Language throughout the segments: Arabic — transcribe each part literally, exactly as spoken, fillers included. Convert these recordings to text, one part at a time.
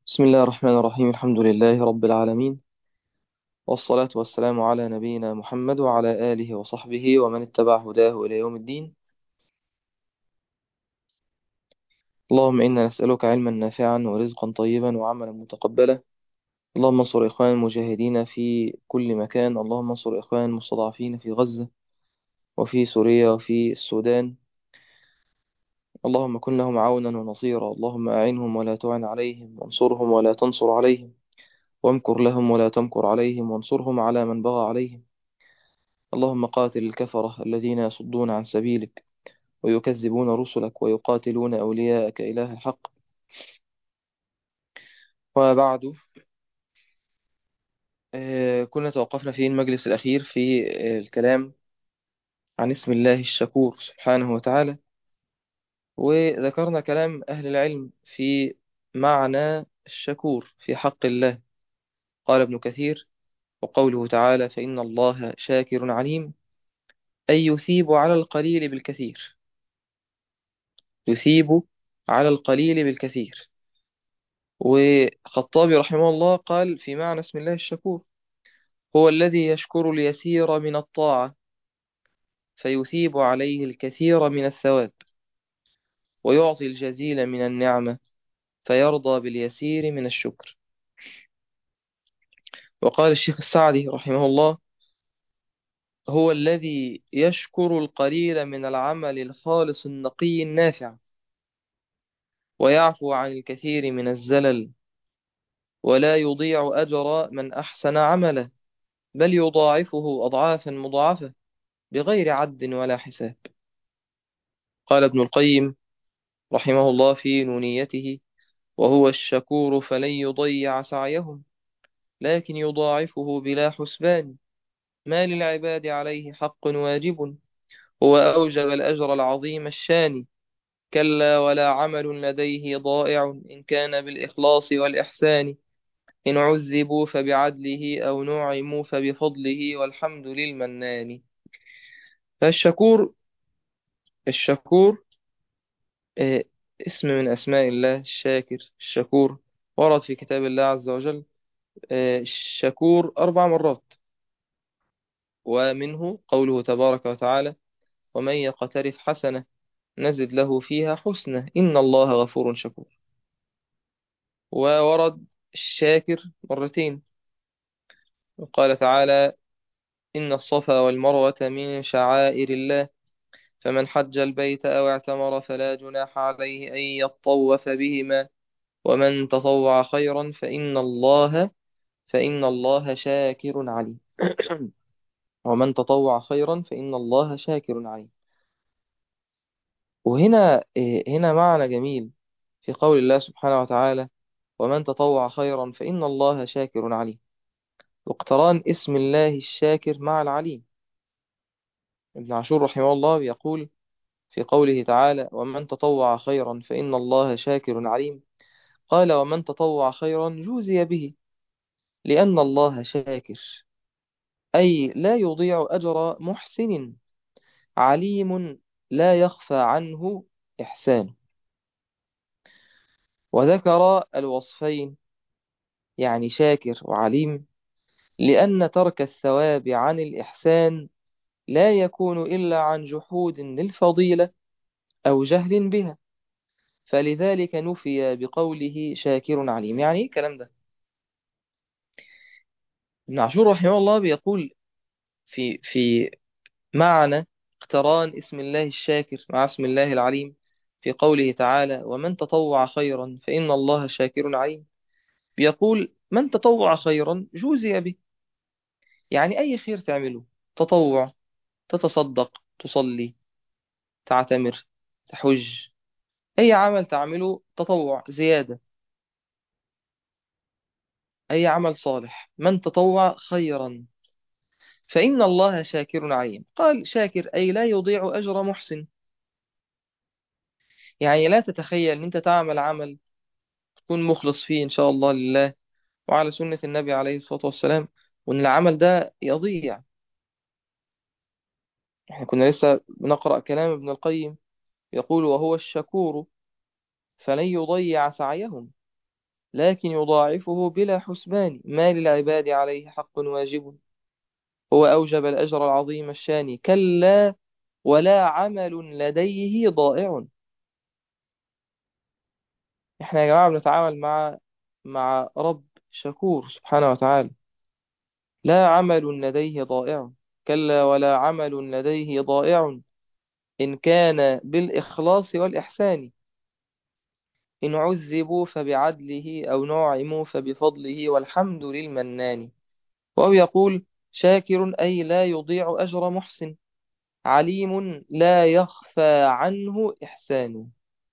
بسم الله الرحمن الرحيم. الحمد لله رب العالمين، والصلاة والسلام على نبينا محمد وعلى آله وصحبه ومن اتبع هداه إلى يوم الدين. اللهم إنا نسألك علما نافعا ورزقا طيبا وعملا متقبلا. اللهم انصر إخوان المجاهدين في كل مكان. اللهم انصر إخوان المستضعفين في غزة وفي سوريا وفي السودان. اللهم كن لهم عونا ونصيرا. اللهم أعنهم ولا تعن عليهم، وانصرهم ولا تنصر عليهم، وامكر لهم ولا تمكر عليهم، وانصرهم على من بغى عليهم. اللهم قاتل الكفرة الذين يصدون عن سبيلك ويكذبون رسلك ويقاتلون أولياءك إله الحق. وبعد، آه، كنا توقفنا في المجلس الأخير في آه، الكلام عن اسم الله الشكور سبحانه وتعالى، وذكرنا كلام أهل العلم في معنى الشكور في حق الله. قال ابن كثير: وقوله تعالى فإن الله شاكر عليم، أي يثيب على القليل بالكثير، يثيب على القليل بالكثير. وخطابي رحمه الله قال في معنى اسم الله الشكور: هو الذي يشكر اليسير من الطاعة فيثيب عليه الكثير من الثواب، ويعطي الجزيل من النعمة فيرضى باليسير من الشكر. وقال الشيخ السعدي رحمه الله: هو الذي يشكر القليل من العمل الخالص النقي النافع، ويعفو عن الكثير من الزلل، ولا يضيع أجر من أحسن عمله، بل يضاعفه أضعافا مضاعفة بغير عد ولا حساب. قال ابن القيم رحمه الله في نونيته: وهو الشكور فلن يضيع سعيهم، لكن يضاعفه بلا حسبان، ما للعباد عليه حق واجب، هو أوجب الأجر العظيم الشان. كلا ولا عمل لديه ضائع، إن كان بالإخلاص والإحسان، إن عذبوا فبعدله أو نعموا فبفضله، والحمد للمنان. فالشكور، الشكور آه، اسم من أسماء الله الشاكر الشكور. ورد في كتاب الله عز وجل آه، الشكور أربع مرات، ومنه قوله تبارك وتعالى: ومن يقترف حسنة نزد له فيها حسنة إن الله غفور شكور. وورد الشاكر مرتين، وقال تعالى: إن الصفا والمروة من شعائر الله، فمن حج البيت أو اعتمر فلا جناح عليه أن يطوف بهما، ومن تطوع خيرا فإن الله فإن الله شاكر عليم. ومن تطوع خيرا فإن الله شاكر عليم. وهنا إيه، هنا معنى جميل في قول الله سبحانه وتعالى: ومن تطوع خيرا فإن الله شاكر عليم، واقتران اسم الله الشاكر مع العليم. ابن عاشور رحمه الله يقول في قوله تعالى: ومن تطوع خيرا فإن الله شاكر عليم، قال: ومن تطوع خيرا جوزي به، لأن الله شاكر، أي لا يضيع أجر محسن، عليم لا يخفى عنه إحسانه. وذكر الوصفين، يعني شاكر وعليم، لأن ترك الثواب عن الإحسان لا يكون إلا عن جحود للفضيلة أو جهل بها، فلذلك نفي بقوله شاكر عليم. يعني إيه الكلام ده؟ ابن عاشور رحمه الله بيقول في في معنى اقتران اسم الله الشاكر مع اسم الله العليم في قوله تعالى: ومن تطوع خيرا فإن الله شاكر عليم، بيقول: من تطوع خيرا جوزي به. يعني أي خير تعمله، تطوع، تتصدق، تصلي، تعتمر، تحج، أي عمل تعمله تطوع زيادة، أي عمل صالح، من تطوع خيرا فإن الله شاكر عليم. قال شاكر أي لا يضيع أجر محسن. يعني لا تتخيل أن أنت تعمل عمل تكون مخلص فيه إن شاء الله لله وعلى سنة النبي عليه الصلاة والسلام، وأن العمل ده يضيع. احنا كنا لسه بنقرأ كلام ابن القيم يقول: وهو الشكور فلن يضيع سعيهم، لكن يضاعفه بلا حسبان، ما للعباد عليه حق واجب. هو أوجب الأجر العظيم الشاني، كلا ولا عمل لديه ضائع. احنا يا جماعة بنتعامل مع مع رب شكور سبحانه وتعالى. لا عمل لديه ضائع، كلا ولا عمل لديه ضائع، إن كان بالإخلاص والإحسان. إن عذبوا فبعدله، أو نعموا فبفضله، والحمد للمنان. وهو يقول شاكر أي لا يضيع أجر محسن، عليم لا يخفى عنه إحسانه.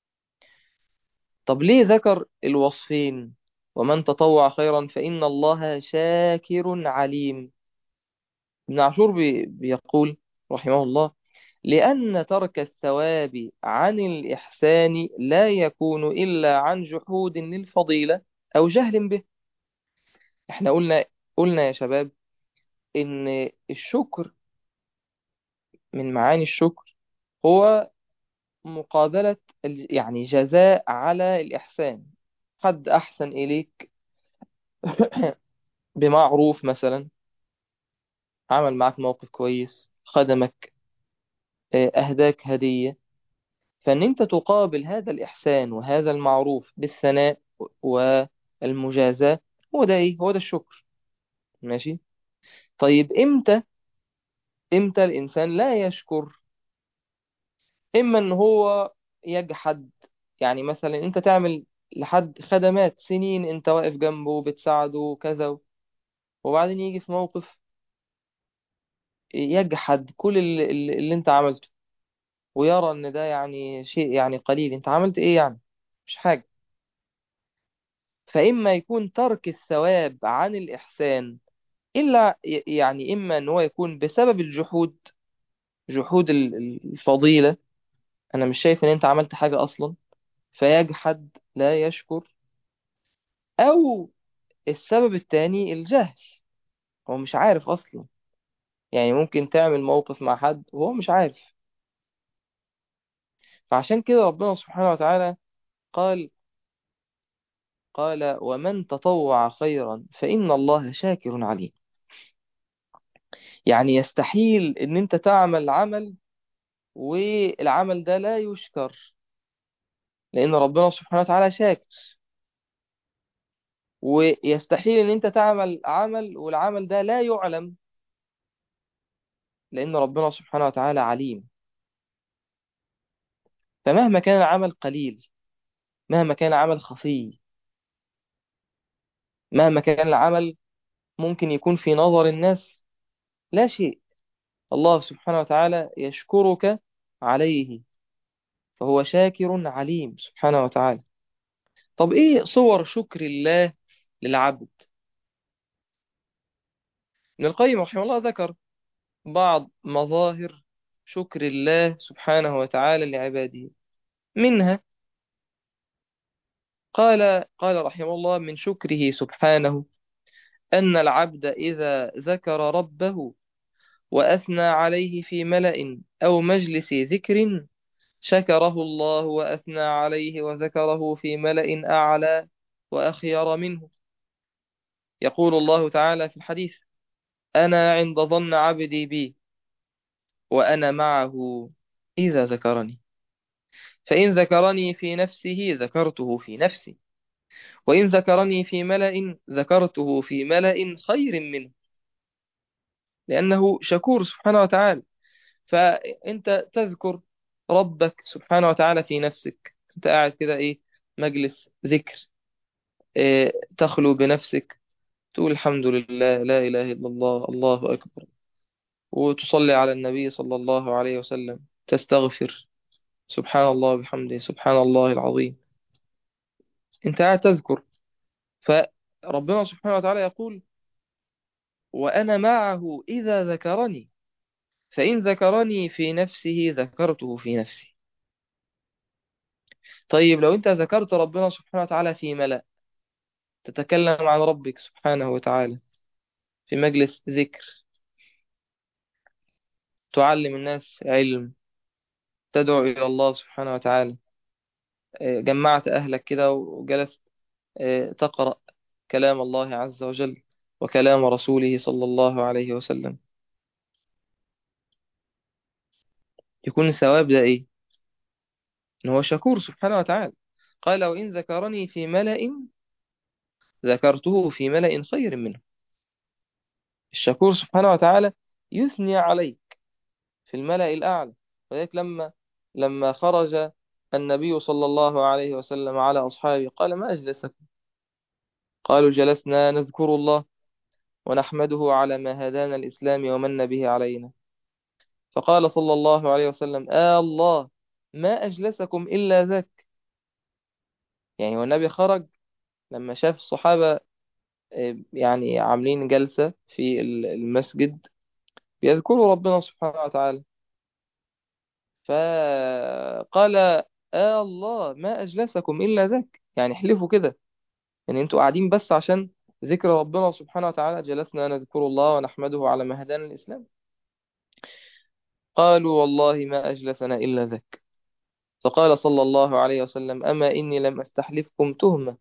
طب ليه ذكر الوصفين؟ ومن تطوع خيرا فإن الله شاكر عليم. ابن عاشور بي- بيقول رحمه الله: لأن ترك الثواب عن الإحسان لا يكون إلا عن جحود للفضيلة أو جهل به. احنا قلنا قلنا يا شباب إن الشكر، من معاني الشكر هو مقابلة ال- يعني جزاء على الإحسان. حد أحسن إليك بمعروف مثلا، عمل معك موقف كويس، خدمك، آه، أهداك هدية، فإن أنت تقابل هذا الإحسان وهذا المعروف بالثناء والمجازاة. هو ده إيه؟ هو ده الشكر. ماشي. طيب إمتى إمتى الإنسان لا يشكر؟ إما إن هو يجحد. يعني مثلا أنت تعمل لحد خدمات سنين، أنت واقف جنبه بتساعده كذا، وبعدين يجي في موقف يجحد كل اللي, اللي اللي أنت عملته، ويرى إن ده يعني شيء يعني قليل، أنت عملت إيه يعني؟ مش حاجة. فإما يكون ترك الثواب عن الإحسان، إلا ي- يعني إما أن هو يكون بسبب الجحود، جحود ال- ال- الفضيلة. أنا مش شايف إن أنت عملت حاجة أصلا، فيجحد لا يشكر. أو السبب التاني الجهل، هو مش عارف أصلا. يعني ممكن تعمل موقف مع حد وهو مش عارف. فعشان كده ربنا سبحانه وتعالى قال قال ومن تطوع خيرا فإن الله شاكر عليم. يعني يستحيل إن أنت تعمل عمل والعمل ده لا يشكر، لأن ربنا سبحانه وتعالى شاكر. ويستحيل ان انت تعمل عمل والعمل ده لا يعلم، لان ربنا سبحانه وتعالى عليم. فمهما كان العمل قليل، مهما كان العمل خفي، مهما كان العمل ممكن يكون في نظر الناس لا شيء، الله سبحانه وتعالى يشكرك عليه، فهو شاكر عليم سبحانه وتعالى. طب ايه صور شكر الله للعبد؟ ابن القيم رحمه الله ذكر بعض مظاهر شكر الله سبحانه وتعالى لعباده. منها قال قال رحمه الله: من شكره سبحانه أن العبد إذا ذكر ربه وأثنى عليه في ملأ أو مجلس ذكر، شكره الله وأثنى عليه وذكره في ملأ أعلى وأخير منه. يقول الله تعالى في الحديث: أنا عند ظن عبدي بي، وأنا معه إذا ذكرني، فإن ذكرني في نفسه ذكرته في نفسي، وإن ذكرني في ملأ ذكرته في ملأ خير منه. لأنه شكور سبحانه وتعالى. فأنت تذكر ربك سبحانه وتعالى في نفسك، أنت قاعد كده إيه، مجلس ذكر، إيه، تخلو بنفسك، تقول الحمد لله، لا إله إلا الله، الله أكبر، وتصلي على النبي صلى الله عليه وسلم، تستغفر، سبحان الله بحمده، سبحان الله العظيم. أنت قاعد تذكر، فربنا سبحانه وتعالى يقول: وأنا معه إذا ذكرني، فإن ذكرني في نفسه ذكرته في نفسي. طيب لو أنت ذكرت ربنا سبحانه وتعالى في ملأ، تتكلم عن ربك سبحانه وتعالى في مجلس ذكر، تعلم الناس علم، تدعو إلى الله سبحانه وتعالى، آه، جمعت أهلك كده وجلست آه، تقرأ كلام الله عز وجل وكلام رسوله صلى الله عليه وسلم، يكون الثواب ده إيه؟ إن هو شكور سبحانه وتعالى. قال وإن ذكرني في ملأ ذكرته في ملأ خير منه. الشكور سبحانه وتعالى يثني عليك في الملأ الأعلى. ولذلك لما لما خرج النبي صلى الله عليه وسلم على أصحابه قال ما أجلسكم؟ قالوا جلسنا نذكر الله ونحمده على ما هدانا الإسلام ومن به علينا. فقال صلى الله عليه وسلم آه الله ما أجلسكم إلا ذاك. يعني والنبي خرج لما شاف الصحابة آه، يعني عاملين جلسة في ال- المسجد بيذكروا ربنا سبحانه وتعالى، فقال آه الله ما أجلسكم إلا ذاك. يعني احلفوا كده، يعني انتوا قاعدين بس عشان ذكر ربنا سبحانه وتعالى، جلسنا نذكر الله ونحمده على ما هدانا الإسلام. قالوا والله ما أجلسنا إلا ذاك. فقال صلى الله عليه وسلم أما إني لم أستحلفكم تهمة،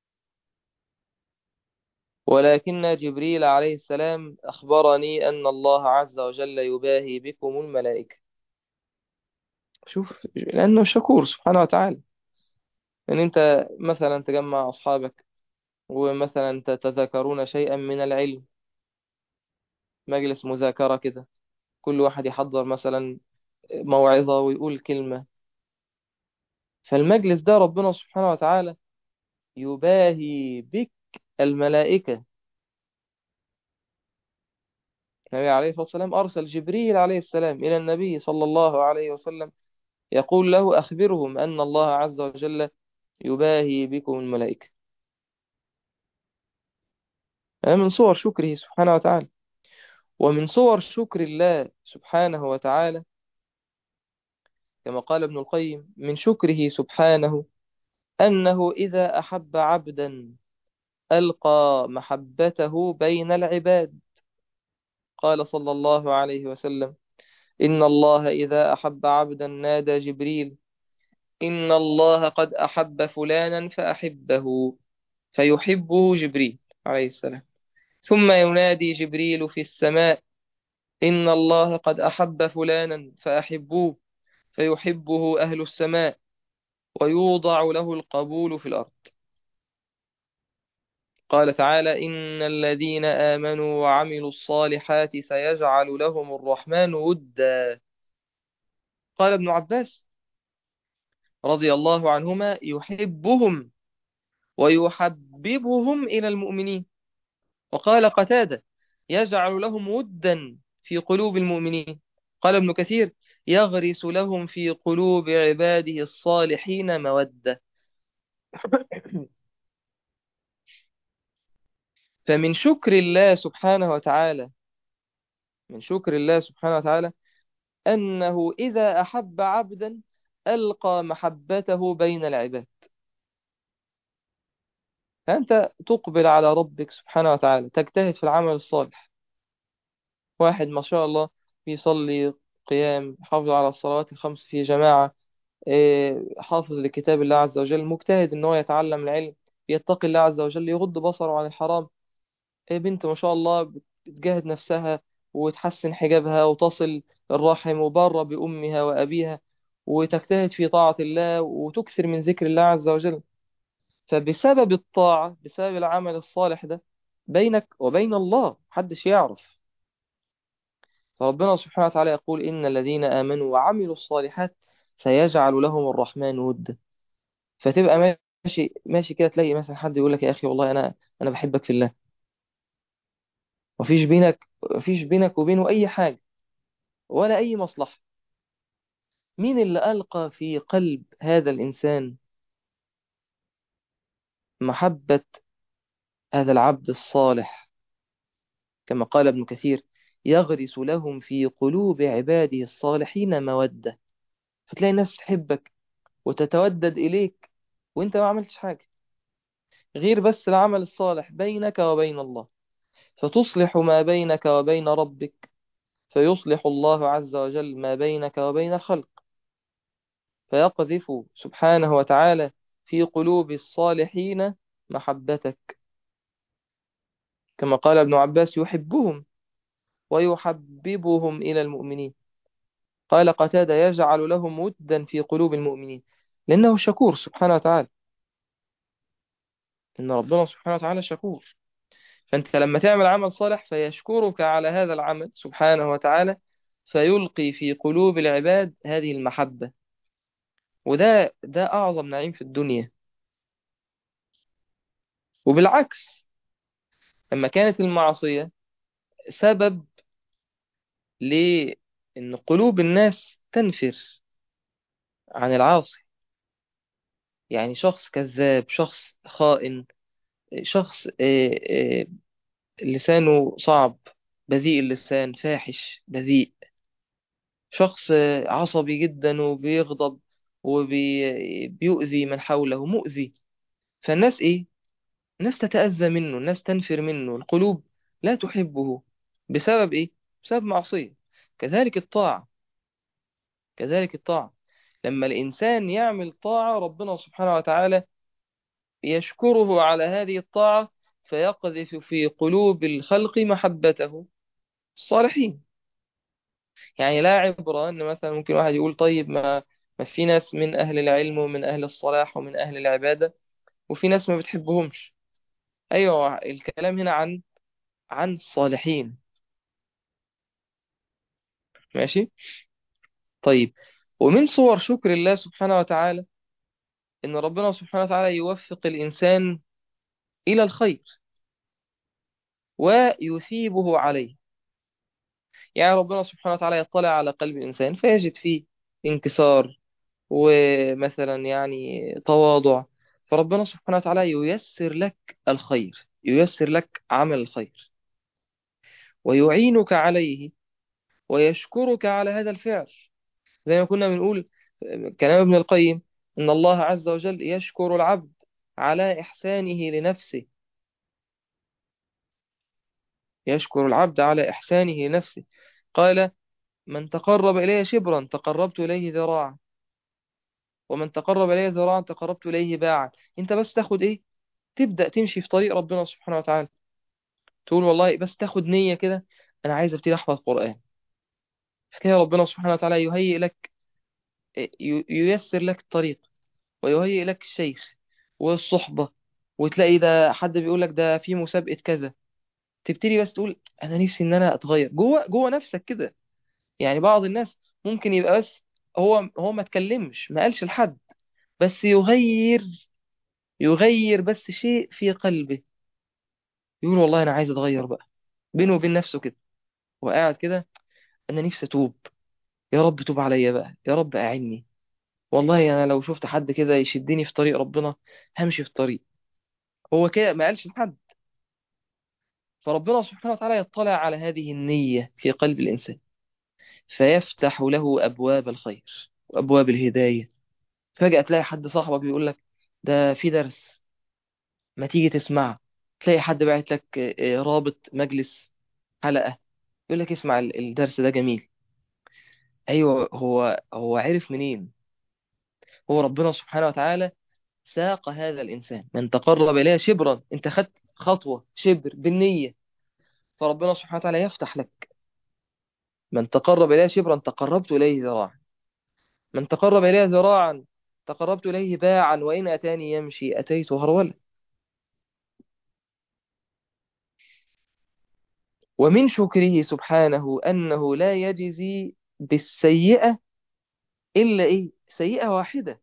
ولكن جبريل عليه السلام أخبرني أن الله عز وجل يباهي بكم الملائكة. شوف لأنه شكور سبحانه وتعالى. أن أنت مثلا تجمع أصحابك ومثلا تتذاكرون شيئا من العلم، مجلس مذاكرة كده، كل واحد يحضر مثلا موعظة ويقول كلمة، فالمجلس ده ربنا سبحانه وتعالى يباهي بك الملائكة. النبي عليه الصلاة والسلام أرسل جبريل عليه السلام إلى النبي صلى الله عليه وسلم يقول له أخبرهم أن الله عز وجل يباهي بكم الملائكة. هذا من صور شكره سبحانه وتعالى. ومن صور شكر الله سبحانه وتعالى كما قال ابن القيم من شكره سبحانه أنه إذا أحب عبدا ألقى محبته بين العباد. قال صلى الله عليه وسلم إن الله إذا أحب عبدا نادى جبريل إن الله قد أحب فلانا فأحبه، فيحبه جبريل عليه السلام. ثم ينادي جبريل في السماء إن الله قد أحب فلانا فأحبوه، فيحبه أهل السماء، ويوضع له القبول في الأرض. قال تعالى إن الذين آمنوا وعملوا الصالحات سيجعل لهم الرحمن ودا. قال ابن عباس رضي الله عنهما يحبهم ويحببهم إلى المؤمنين. وقال قتادة يجعل لهم ودا في قلوب المؤمنين. قال ابن كثير يغرس لهم في قلوب عباده الصالحين مودة. فمن شكر الله سبحانه وتعالى من شكر الله سبحانه وتعالى أنه إذا أحب عبدا ألقى محبته بين العباد. فأنت تقبل على ربك سبحانه وتعالى، تجتهد في العمل الصالح. واحد ما شاء الله بيصلي قيام، حافظ على الصلوات الخمس في جماعة، إيه، حافظ لكتاب الله عز وجل، مجتهد ان هو يتعلم العلم، يتقي الله عز وجل، يغض بصره عن الحرام. إيه، بنت ما شاء الله بتجاهد نفسها وتحسن حجابها وتصل الرحم وبر بأمها وأبيها وتجتهد في طاعة الله وتكثر من ذكر الله عز وجل. فبسبب الطاعة، بسبب العمل الصالح ده، بينك وبين الله محدش يعرف. فربنا سبحانه وتعالى يقول إن الذين آمنوا وعملوا الصالحات سيجعل لهم الرحمن ودا. فتبقى ماشي ماشي كده، تلاقي مثلا حد يقول لك يا أخي والله أنا أنا بحبك في الله، مفيش بينك مفيش بينك وبينه أي حاجة ولا أي مصلحة. مين اللي ألقى في قلب هذا الإنسان محبة هذا العبد الصالح؟ كما قال ابن كثير يغرس لهم في قلوب عباده الصالحين مودة. فتلاقي الناس بتحبك وتتودد إليك وانت ما عملتش حاجة غير بس العمل الصالح بينك وبين الله، فتصلح ما بينك وبين ربك، فيصلح الله عز وجل ما بينك وبين الخلق، فيقذف سبحانه وتعالى في قلوب الصالحين محبتك، كما قال ابن عباس: يحبهم ويحببهم إلى المؤمنين. قال قتادة: يجعل لهم ودا في قلوب المؤمنين، لأنه شكور سبحانه وتعالى، إن ربنا سبحانه وتعالى شكور. فأنت لما تعمل عمل صالح فيشكرك على هذا العمل سبحانه وتعالى، فيلقي في قلوب العباد هذه المحبة. وده ده أعظم نعيم في الدنيا. وبالعكس، لما كانت المعصية سبب لأن قلوب الناس تنفر عن العاصي، يعني شخص كذاب، شخص خائن، شخص آه، آه، لسانه صعب، بذيء اللسان، فاحش بذيء، شخص آه، عصبي جدا وبيغضب وبيؤذي من حوله، مؤذي. فالناس إيه؟ الناس تتأذى منه، الناس تنفر منه، القلوب لا تحبه. بسبب إيه؟ بسبب معصية. كذلك الطاعة، كذلك الطاعة لما الإنسان يعمل طاعة، ربنا سبحانه وتعالى يشكره على هذه الطاعة، فيقذف في قلوب الخلق محبته، الصالحين. يعني لا عبرة أن مثلا ممكن واحد يقول: طيب، ما ما في ناس من أهل العلم ومن أهل الصلاح ومن أهل العبادة وفي ناس ما بتحبهمش. أيوة، الكلام هنا عن عن الصالحين. ماشي. طيب، ومن صور شكر الله سبحانه وتعالى إن ربنا سبحانه وتعالى يوفق الإنسان إلى الخير ويثيبه عليه. يعني ربنا سبحانه وتعالى يطلع على قلب الإنسان فيجد فيه انكسار، ومثلا يعني تواضع، فربنا سبحانه وتعالى ييسر لك الخير، ييسر لك عمل الخير، ويعينك عليه، ويشكرك على هذا الفعل. زي ما كنا بنقول كلام ابن القيم: إن الله عز وجل يشكر العبد على إحسانه لنفسه، يشكر العبد على إحسانه لنفسه. قال: من تقرب إلي شبرا تقربت إليه ذراعا، ومن تقرب إلي ذراعا تقربت إليه باعا. أنت بس تاخد إيه؟ تبدأ تمشي في طريق ربنا سبحانه وتعالى، تقول والله بس تاخد نية كده: أنا عايز أبتدي أحفظ قرآن. فكده ربنا سبحانه وتعالى يهيئ لك، ي- ييسر لك الطريق، ويهيئ لك الشيخ والصحبة. وتلاقي ده حد بيقول لك ده في مسابقة كذا، تبتدي بس تقول: أنا نفسي إن أنا أتغير جوه جوه نفسك كده. يعني بعض الناس ممكن يبقى بس هو هو ما اتكلمش، ما قالش لحد، بس يغير يغير بس شيء في قلبه، يقول: والله أنا عايز أتغير بقى، بينه وبين نفسه كده وقاعد كده: أنا نفسي أتوب، يا رب توب عليا بقى، يا رب أعني. والله أنا لو شفت حد كده يشدني في طريق ربنا همشي في الطريق. هو كده ما قالش لحد، فربنا سبحانه وتعالى يطلع على هذه النية في قلب الإنسان، فيفتح له أبواب الخير وأبواب الهداية. فجأة تلاقي حد صاحبك بيقول لك: ده في درس، ما تيجي تسمع. تلاقي حد باعت لك آه، آه، رابط مجلس، حلقة، يقول لك: اسمع ال- الدرس ده جميل. أيوه، هو هو عرف منين؟ هو ربنا سبحانه وتعالى ساق هذا الإنسان. من تقرب إليه شبرا، أنت خدت خطوة شبر بالنية، فربنا سبحانه وتعالى يفتح لك. من تقرب إليه شبرا تقربت إليه ذراعا، من تقرب إليه ذراعا تقربت إليه باعا، وإن أتاني يمشي أتيته هرولا. ومن شكره سبحانه أنه لا يجزي بالسيئة إلا إيه؟ سيئة واحدة،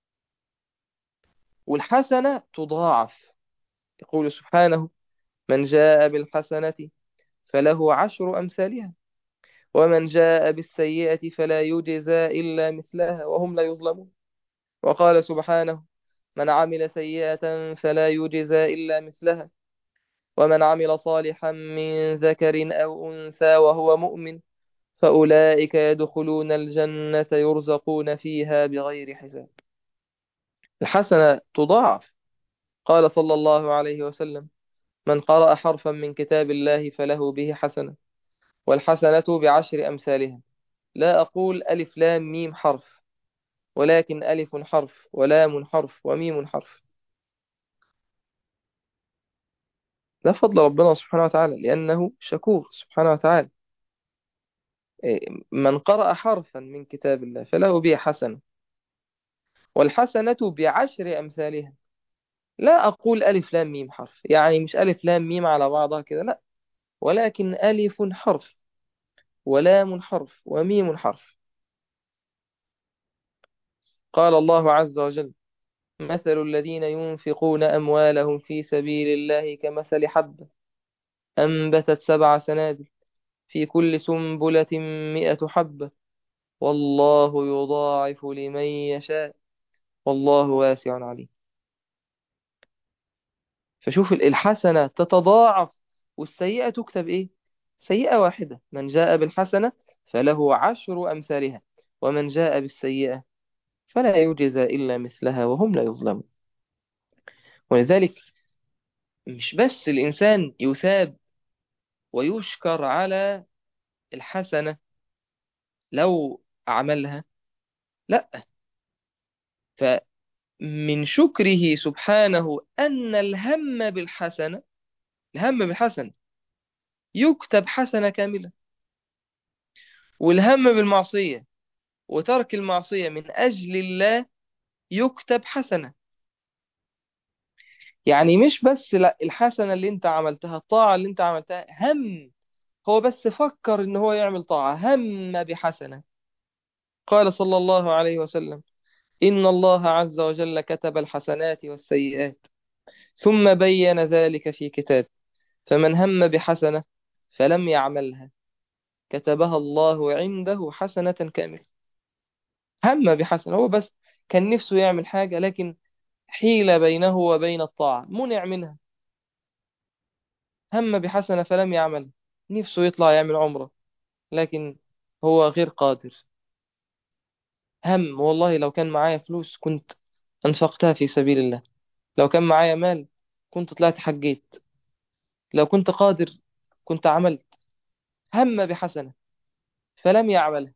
والحسنة تضاعف. يقول سبحانه: من جاء بالحسنة فله عشر أمثالها، ومن جاء بالسيئة فلا يجزى إلا مثلها وهم لا يظلمون. وقال سبحانه: من عمل سيئة فلا يجزى إلا مثلها، ومن عمل صالحا من ذكر أو أنثى وهو مؤمن فأولئك يدخلون الجنة يرزقون فيها بغير حساب. الحسنة تضاعف. قال صلى الله عليه وسلم: من قرأ حرفا من كتاب الله فله به حسنة، والحسنة بعشر أمثالها. لا أقول ألف لام ميم حرف، ولكن ألف حرف ولام حرف وميم حرف. ده فضل ربنا سبحانه وتعالى لأنه شكور سبحانه وتعالى. إيه، من قرأ حرفا من كتاب الله فله به حسنة، والحسنة بعشر أمثالها. لا أقول ألف لام ميم حرف، يعني مش ألف لام ميم على بعضها كده، لا، ولكن ألف حرف، ولام حرف، وميم حرف. قال الله عز وجل: مثل الذين ينفقون أموالهم في سبيل الله كمثل حبة أنبتت سبع سنابل في كل سنبلة مئة حبة والله يضاعف لمن يشاء والله واسع عليم. فشوف الحسنة تتضاعف، والسيئة تكتب إيه؟ سيئة واحدة. من جاء بالحسنة فله عشر أمثالها، ومن جاء بالسيئة فلا يجزى إلا مثلها وهم لا يظلمون. ولذلك مش بس الإنسان يثاب ويشكر على الحسنة لو عملها، لا، فمن شكره سبحانه أن الهم بالحسنة، الهم بالحسنة يكتب حسنة كاملة، والهم بالمعصية وترك المعصية من أجل الله يكتب حسنة. يعني مش بس لا الحسنة اللي انت عملتها، الطاعة اللي انت عملتها، هم هو بس فكر ان هو يعمل طاعة، هم بحسنة. قال صلى الله عليه وسلم: إن الله عز وجل كتب الحسنات والسيئات ثم بين ذلك في كتاب، فمن هم بحسنة فلم يعملها كتبها الله عنده حسنة كاملة. هم بحسنة، هو بس كان نفسه يعمل حاجة، لكن حيل بينه وبين الطاعة منع منها. هم بحسنة فلم يعمل، نفسه يطلع يعمل عمرة لكن هو غير قادر. هم والله لو كان معايا فلوس كنت أنفقتها في سبيل الله، لو كان معايا مال كنت طلعت حجيت، لو كنت قادر كنت عملت. هم بحسنة فلم يعملها.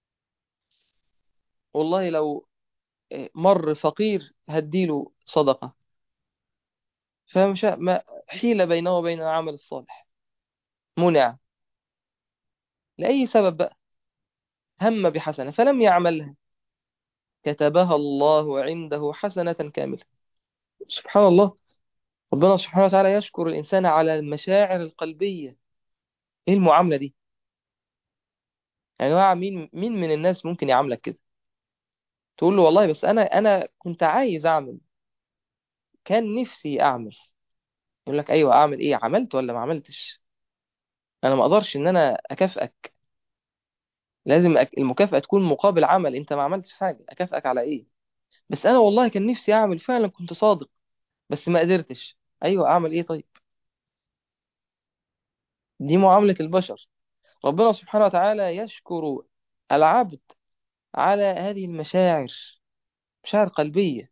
والله لو مر فقير هديله صدقة، فمش ما حيل بينه وبين العمل الصالح، منع لأي سبب بقى. هم بحسنة فلم يعملها كتبها الله عنده حسنة كاملة. سبحان الله. ربنا سبحانه وتعالى يشكر الإنسان على المشاعر القلبية. إيه المعاملة دي؟ يعني هو مين مين من الناس ممكن يعاملك كده؟ تقول له والله بس أنا أنا كنت عايز أعمل، كان نفسي أعمل. يقول لك أيوه أعمل إيه؟ عملت ولا ما عملتش؟ أنا ما أقدرش إن أنا أكافئك. لازم أك... المكافأة تكون مقابل عمل. أنت ما عملتش حاجة، أكافئك على إيه؟ بس أنا والله كان نفسي أعمل فعلا، كنت صادق بس ما قدرتش. أيوه أعمل إيه طيب؟ دي معاملة البشر. ربنا سبحانه وتعالى يشكر العبد على هذه المشاعر، مشاعر قلبية.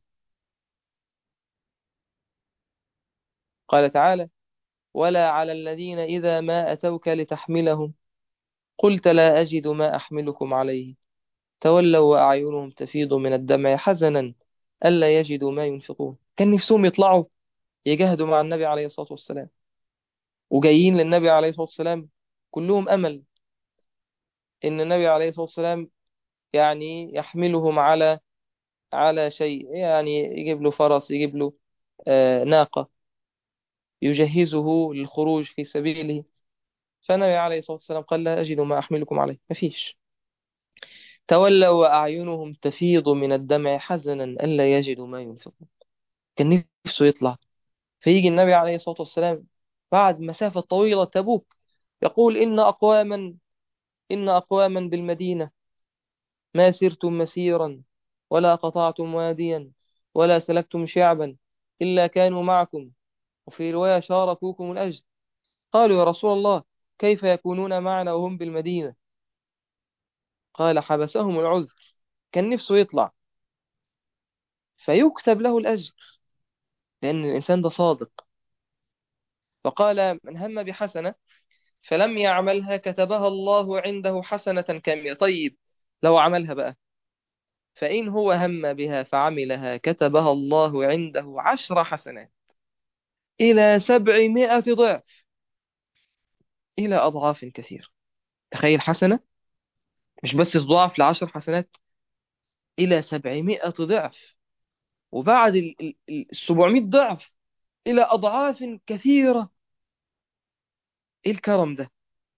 قال تعالى: ولا على الذين إذا ما أتوك لتحملهم قلت لا أجد ما أحملكم عليه تولوا وأعينهم تفيض من الدمع حزنا ألا يجدوا ما ينفقون. كان نفسهم يطلعوا يجاهدوا مع النبي عليه الصلاة والسلام، وجايين للنبي عليه الصلاة والسلام كلهم أمل إن النبي عليه الصلاة والسلام يعني يحملهم على على شيء، يعني يجيب له فرس، يجيب له آه، ناقة، يجهزه للخروج في سبيله. فالنبي عليه الصلاة والسلام قال: لا أجد ما أحملكم عليه، مفيش. تولوا وأعينهم تفيض من الدمع حزنا ألا يجدوا ما ينفقون. كان نفسه يطلع، فيجي النبي عليه الصلاة والسلام بعد مسافة طويلة تبوك يقول: إن أقواما إن أقواما بالمدينة ما سرتم مسيرا ولا قطعتم واديا ولا سلكتم شعبا إلا كانوا معكم، وفي رواية شاركوكم الأجر. قالوا: يا رسول الله كيف يكونون معنا وهم بالمدينة؟ قال: حبسهم العذر. كان نفسه يطلع فيكتب له الأجر لأن الإنسان ده صادق. فقال: من هم بحسنة فلم يعملها كتبها الله عنده حسنة كاملة. طيب لو عملها بقى، فإن هو هم بها فعملها كتبها الله عنده عشر حسنات. إلى سبعمائة ضعف، إلى أضعاف كثيرة. تخيل حسنة، مش بس تضاعف لعشر حسنات، إلى سبعمائة ضعف، وبعد ال ال- ال- السبعمائة ضعف إلى أضعاف كثيرة. إيه الكرم ده؟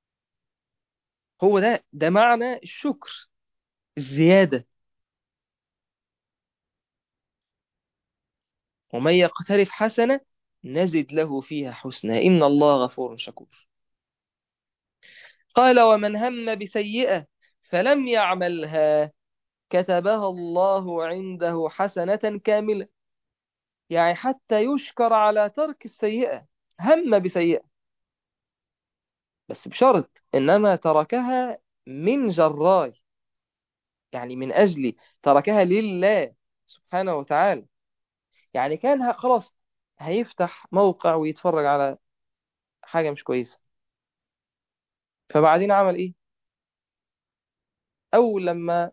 هو ده ده معنى الشكر، الزيادة. ومن يقترف حسنة نزد له فيها حسنى إن الله غفور شكور. قال ومن هم بسيئة فلم يعملها كتبها الله عنده حسنة كاملة. يعني حتى يشكر على ترك السيئة. هم بسيئة بس بشرط إنما تركها من جراي، يعني من أجلي، تركها لله سبحانه وتعالى. يعني كان ه- خلاص هيفتح موقع ويتفرج على حاجة مش كويسة، فبعدين عمل إيه؟ أول لما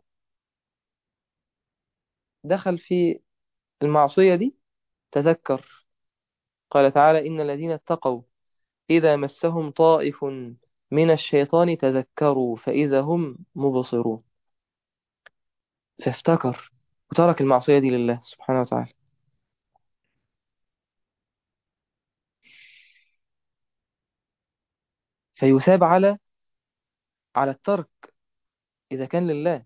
دخل في المعصية دي تذكر. قال تعالى إن الذين اتقوا إذا مسهم طائف من الشيطان تذكروا فإذا هم مبصرون. فافتكر وترك المعصية دي لله سبحانه وتعالى. فيثاب على على الترك إذا كان لله.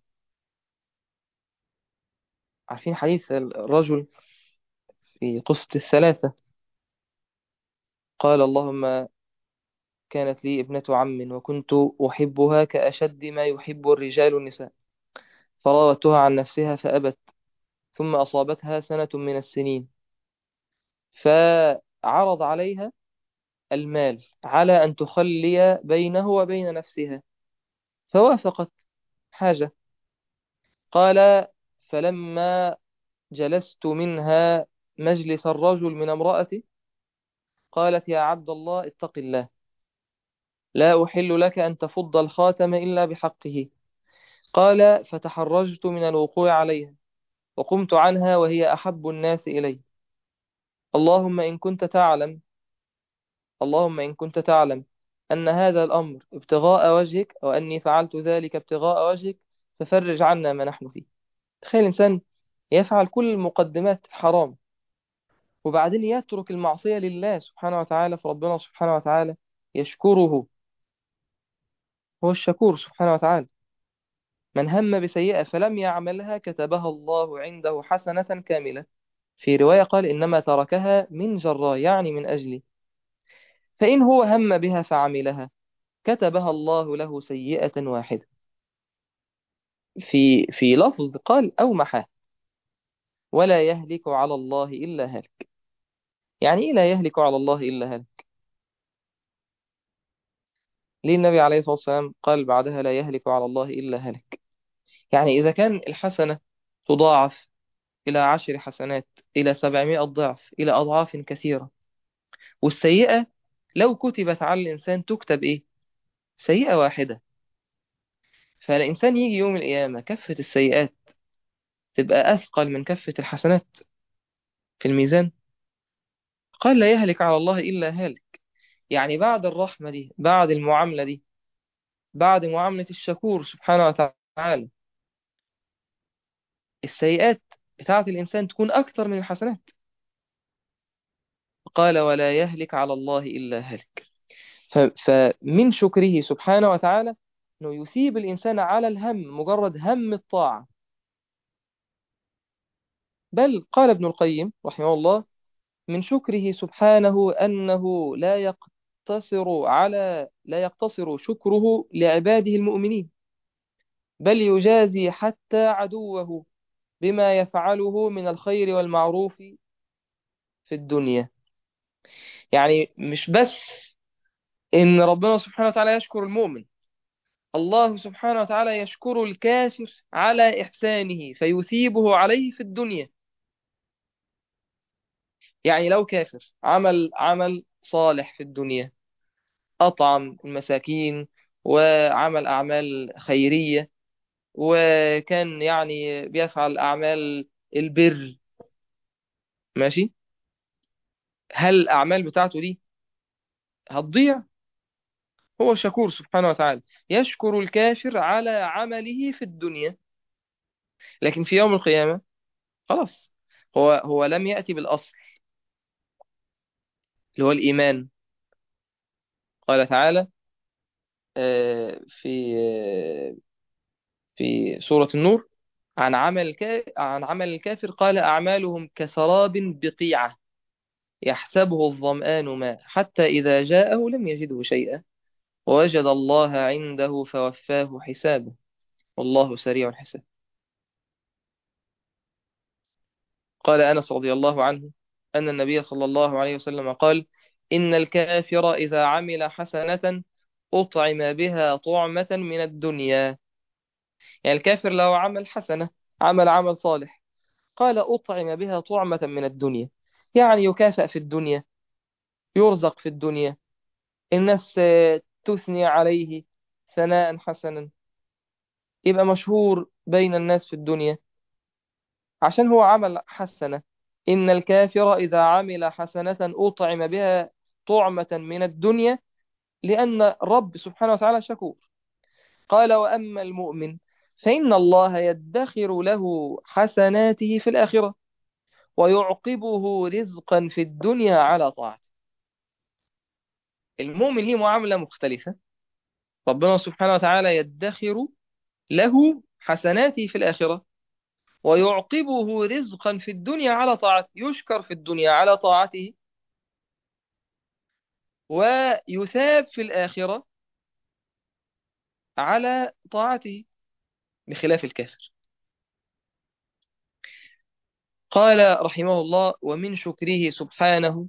عارفين حديث الرجل في قصة الثلاثة؟ قال اللهم كانت لي ابنة عم وكنت أحبها كأشد ما يحب الرجال النساء، فراودتها عن نفسها فأبت، ثم أصابتها سنة من السنين فعرض عليها المال على أن تخلي بينه وبين نفسها، فوافقت حاجة. قال فلما جلست منها مجلس الرجل من امرأتي قالت يا عبد الله اتق الله، لا أحل لك أن تفض الخاتم إلا بحقه. قال فتحرجت من الوقوع عليها وقمت عنها وهي أحب الناس إلي. اللهم إن كنت تعلم اللهم إن كنت تعلم أن هذا الأمر ابتغاء وجهك وأني فعلت ذلك ابتغاء وجهك ففرج عنا ما نحن فيه. تخيل إنسان يفعل كل المقدمات الحرام وبعدين يترك المعصية لله سبحانه وتعالى، فربنا سبحانه وتعالى يشكره. هو الشكور سبحانه وتعالى. من هم بسيئة فلم يعملها كتبها الله عنده حسنة كاملة. في رواية قال إنما تركها من جراء، يعني من أجلي. فإن هو هم بها فعملها كتبها الله له سيئة واحدة. في في لفظ قال أو محاه. ولا يهلك على الله إلا هالك. يعني إيه لا يهلك على الله إلا هالك؟ ليه النبي عليه الصلاة والسلام قال بعدها لا يهلك على الله إلا هالك؟ يعني إذا كان الحسنة تضاعف إلى عشر حسنات، إلى سبعمائة ضعف، إلى أضعاف كثيرة، والسيئة لو كتبت على الإنسان تكتب إيه؟ سيئة واحدة. فالإنسان يجي يوم القيامة كفة السيئات تبقى أثقل من كفة الحسنات في الميزان. قال لا يهلك على الله إلا هالك. يعني بعد الرحمة دي، بعد المعاملة دي، بعد معاملة الشكور سبحانه وتعالى، السيئات بتاعة الإنسان تكون أكثر من الحسنات. قال ولا يهلك على الله إلا هالك. ف- فمن شكره سبحانه وتعالى أنه يثيب الإنسان على الهم، مجرد هم الطاعة. بل قال ابن القيم رحمه الله من شكره سبحانه أنه لا يقتصر على لا يقتصر شكره لعباده المؤمنين، بل يجازي حتى عدوه بما يفعله من الخير والمعروف في الدنيا. يعني مش بس إن ربنا سبحانه وتعالى يشكر المؤمن، الله سبحانه وتعالى يشكر الكافر على إحسانه فيثيبه عليه في الدنيا. يعني لو كافر عمل عمل صالح في الدنيا، أطعم المساكين وعمل أعمال خيرية وكان يعني بيفعل أعمال البر، ماشي، هل الأعمال بتاعته دي هتضيع؟ هو شكور سبحانه وتعالى، يشكر الكافر على عمله في الدنيا، لكن في يوم القيامة خلاص، هو هو لم يأتي بالأصل اللي هو الإيمان. قال تعالى آه، في آه، في سورة النور عن عمل الكا... عن عمل الكافر، قال أعمالهم كسراب بقيعة يحسبه الظمآن ماء حتى إذا جاءه لم يجده شيئا ووجد الله عنده فوفاه حسابه والله سريع الحساب. قال أنس رضي الله عنه أن النبي صلى الله عليه وسلم قال إن الكافر إذا عمل حسنة أطعم بها طعمة من الدنيا. يعني الكافر لو عمل حسنة، عمل عمل صالح، قال أطعم بها طعمة من الدنيا، يعني يكافأ في الدنيا، يرزق في الدنيا، الناس آه، تثني عليه ثناء حسنا، يبقى مشهور بين الناس في الدنيا عشان هو عمل حسنة. إن الكافر إذا عمل حسنة أطعم بها طعمة من الدنيا، لأن رب سبحانه وتعالى شكور. قال وأما المؤمن فإن الله يدخر له حسناته في الآخرة ويعقبه رزقا في الدنيا على طاعته. المؤمن ليه معاملة مختلفة، ربنا سبحانه وتعالى يدخر له حسناته في الآخرة ويعقبه رزقا في الدنيا على طاعته، يشكر في الدنيا على طاعته ويثاب في الآخرة على طاعته، بخلاف الكافر. قال رحمه الله ومن شكره سبحانه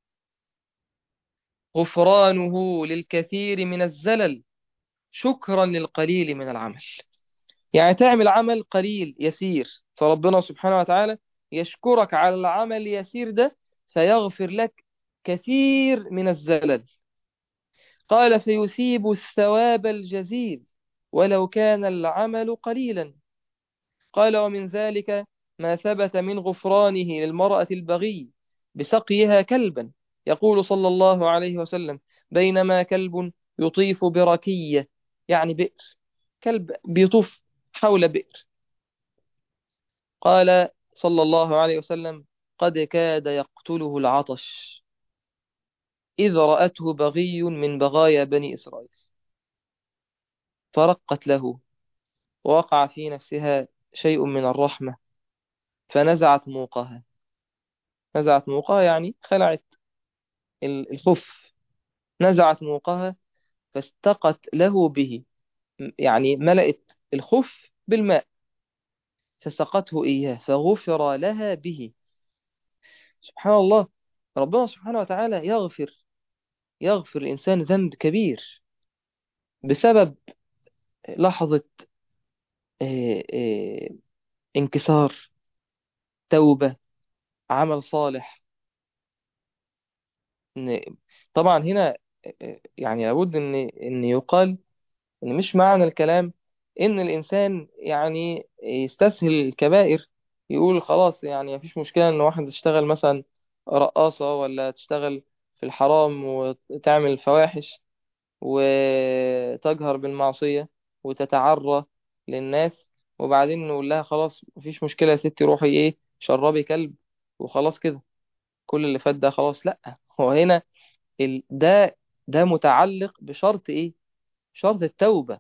غفرانه للكثير من الزلل شكرا للقليل من العمل. يعني تعمل عمل قليل يسير، فربنا سبحانه وتعالى يشكرك على العمل اليسير ده فيغفر لك كثير من الزلل. قال فيثيب الثواب الجزيل ولو كان العمل قليلا. قال ومن ذلك ما ثبت من غفرانه للمرأة البغي بسقيها كلبا، يقول صلى الله عليه وسلم بينما كلب يطيف بركية، يعني بئر، كلب بيطوف حول بئر، قال صلى الله عليه وسلم قد كاد يقتله العطش إذ رأته بغي من بغايا بني إسرائيل فرقت له ووقع في نفسها شيء من الرحمة فنزعت موقها. نزعت موقها يعني خلعت ال- الخف، نزعت موقها فاستقت له به، يعني ملأت الخف بالماء فسقته إياه فغفر لها به. سبحان الله، ربنا سبحانه وتعالى يغفر يغفر الإنسان ذنب كبير بسبب لحظة آه، آه، انكسار، توبة، عمل صالح. إن- طبعا هنا آه، يعني لابد ان ان يقال ان مش معنى الكلام ان الانسان يعني يستسهل الكبائر، يقول خلاص يعني مفيش مشكلة ان واحد تشتغل مثلا رقاصة ولا تشتغل في الحرام وتعمل فواحش وتجهر بالمعصية وتتعرى للناس، وبعدين نقول لها خلاص مفيش مشكلة يا ستي روحي ايه شربي كلب وخلاص كده كل اللي فات ده خلاص. لا، هو هنا ال... ده ده متعلق بشرط ايه؟ شرط التوبة.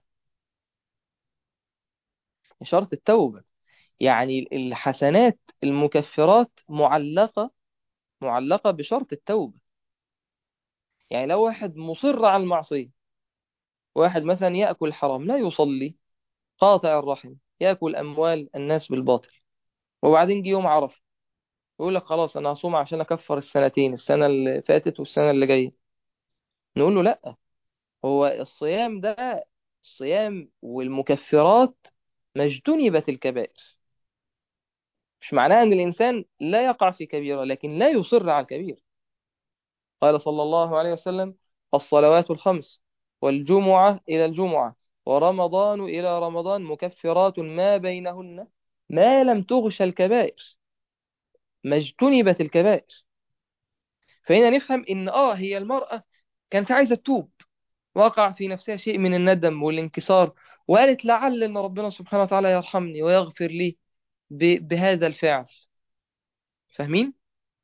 شرط التوبة يعني الحسنات المكفرات معلقة معلقة بشرط التوبة. يعني لو واحد مصر على المعصية، واحد مثلا يأكل حرام، لا يصلي، قاطع الرحم، يأكل أموال الناس بالباطل، وبعدين جه يوم عرفة يقول لك خلاص أنا هصوم عشان أكفر السنتين، السنة اللي فاتت والسنة اللي جاية. نقول له لا، هو الصيام ده، الصيام والمكفرات ما اجتنبت الكبائر، مش معناه أن الإنسان لا يقع في كبيرة لكن لا يصر على الكبير. قال صلى الله عليه وسلم الصلوات الخمس والجمعة إلى الجمعة ورمضان إلى رمضان مكفرات ما بينهن ما لم تغش الكبائر، ما اجتنبت الكبائر. فهنا نفهم إن آه هي المرأة كانت عايزة تتوب، وقع في نفسها شيء من الندم والانكسار، وقالت لعل إن ربنا سبحانه وتعالى يرحمني ويغفر لي ب- بهذا الفعل. فاهمين؟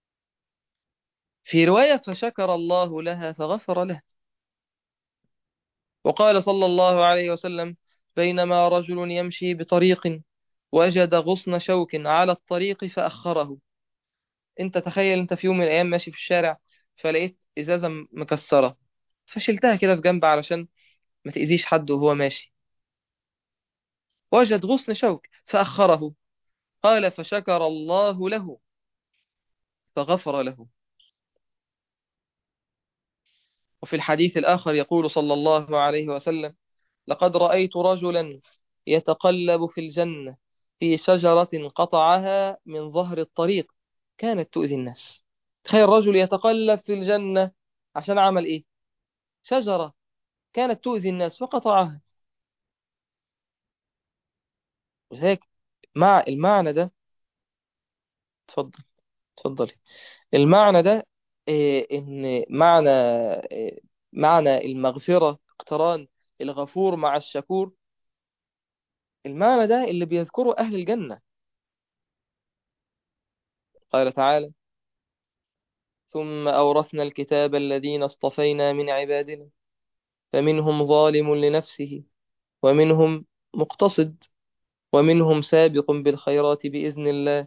في رواية فشكر الله لها فغفر له. وقال صلى الله عليه وسلم: بينما رجل يمشي بطريق وجد غصن شوك على الطريق فأخره. انت تخيل انت في يوم من الأيام ماشي في الشارع، فلقيت إزازة م- مكسرة، فشلتها كده في جنب علشان ما تأذيش حد وهو ماشي. وجد غصن شوك فأخره، قال فشكر الله له فغفر له. وفي الحديث الآخر يقول صلى الله عليه وسلم: لقد رأيت رجلا يتقلب في الجنة في شجرة قطعها من ظهر الطريق كانت تؤذي الناس. تخيل رجل يتقلب في الجنة عشان عمل إيه؟ شجرة كانت تؤذي الناس وقطعها. وذلك مع المعنى ده، اتفضل اتفضلي. المعنى ده إيه؟ إن معنى إيه؟ معنى المغفرة اقتران الغفور مع الشكور. المعنى ده اللي بيذكره أهل الجنة. قال تعالى: ثم أورثنا الكتاب الذين اصطفينا من عبادنا فمنهم ظالم لنفسه ومنهم مقتصد ومنهم سابق بالخيرات بإذن الله،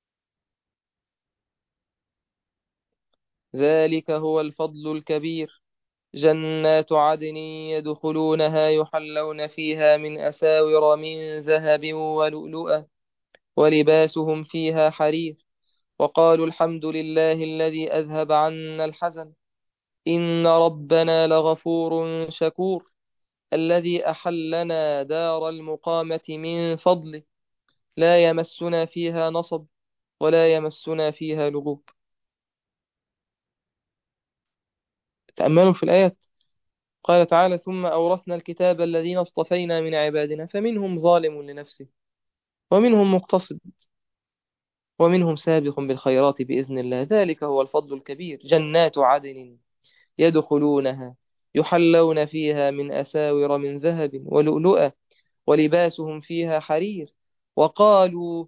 ذلك هو الفضل الكبير. جنات عدن يدخلونها يحلون فيها من أساور من ذهب ولؤلؤا ولباسهم فيها حرير، وقالوا الحمد لله الذي أذهب عنا الحزن إن ربنا لغفور شكور الذي أحلنا دار المقامة من فضله لا يمسنا فيها نصب ولا يمسنا فيها لغوب. تأملوا في الآيات. قال تعالى: ثم أورثنا الكتاب الذين اصطفينا من عبادنا فمنهم ظالم لنفسه ومنهم مقتصد ومنهم سابق بالخيرات بإذن الله، ذلك هو الفضل الكبير. جنات عدن يدخلونها يحلون فيها من أساور من ذهب ولؤلؤا ولباسهم فيها حرير. وقالوا،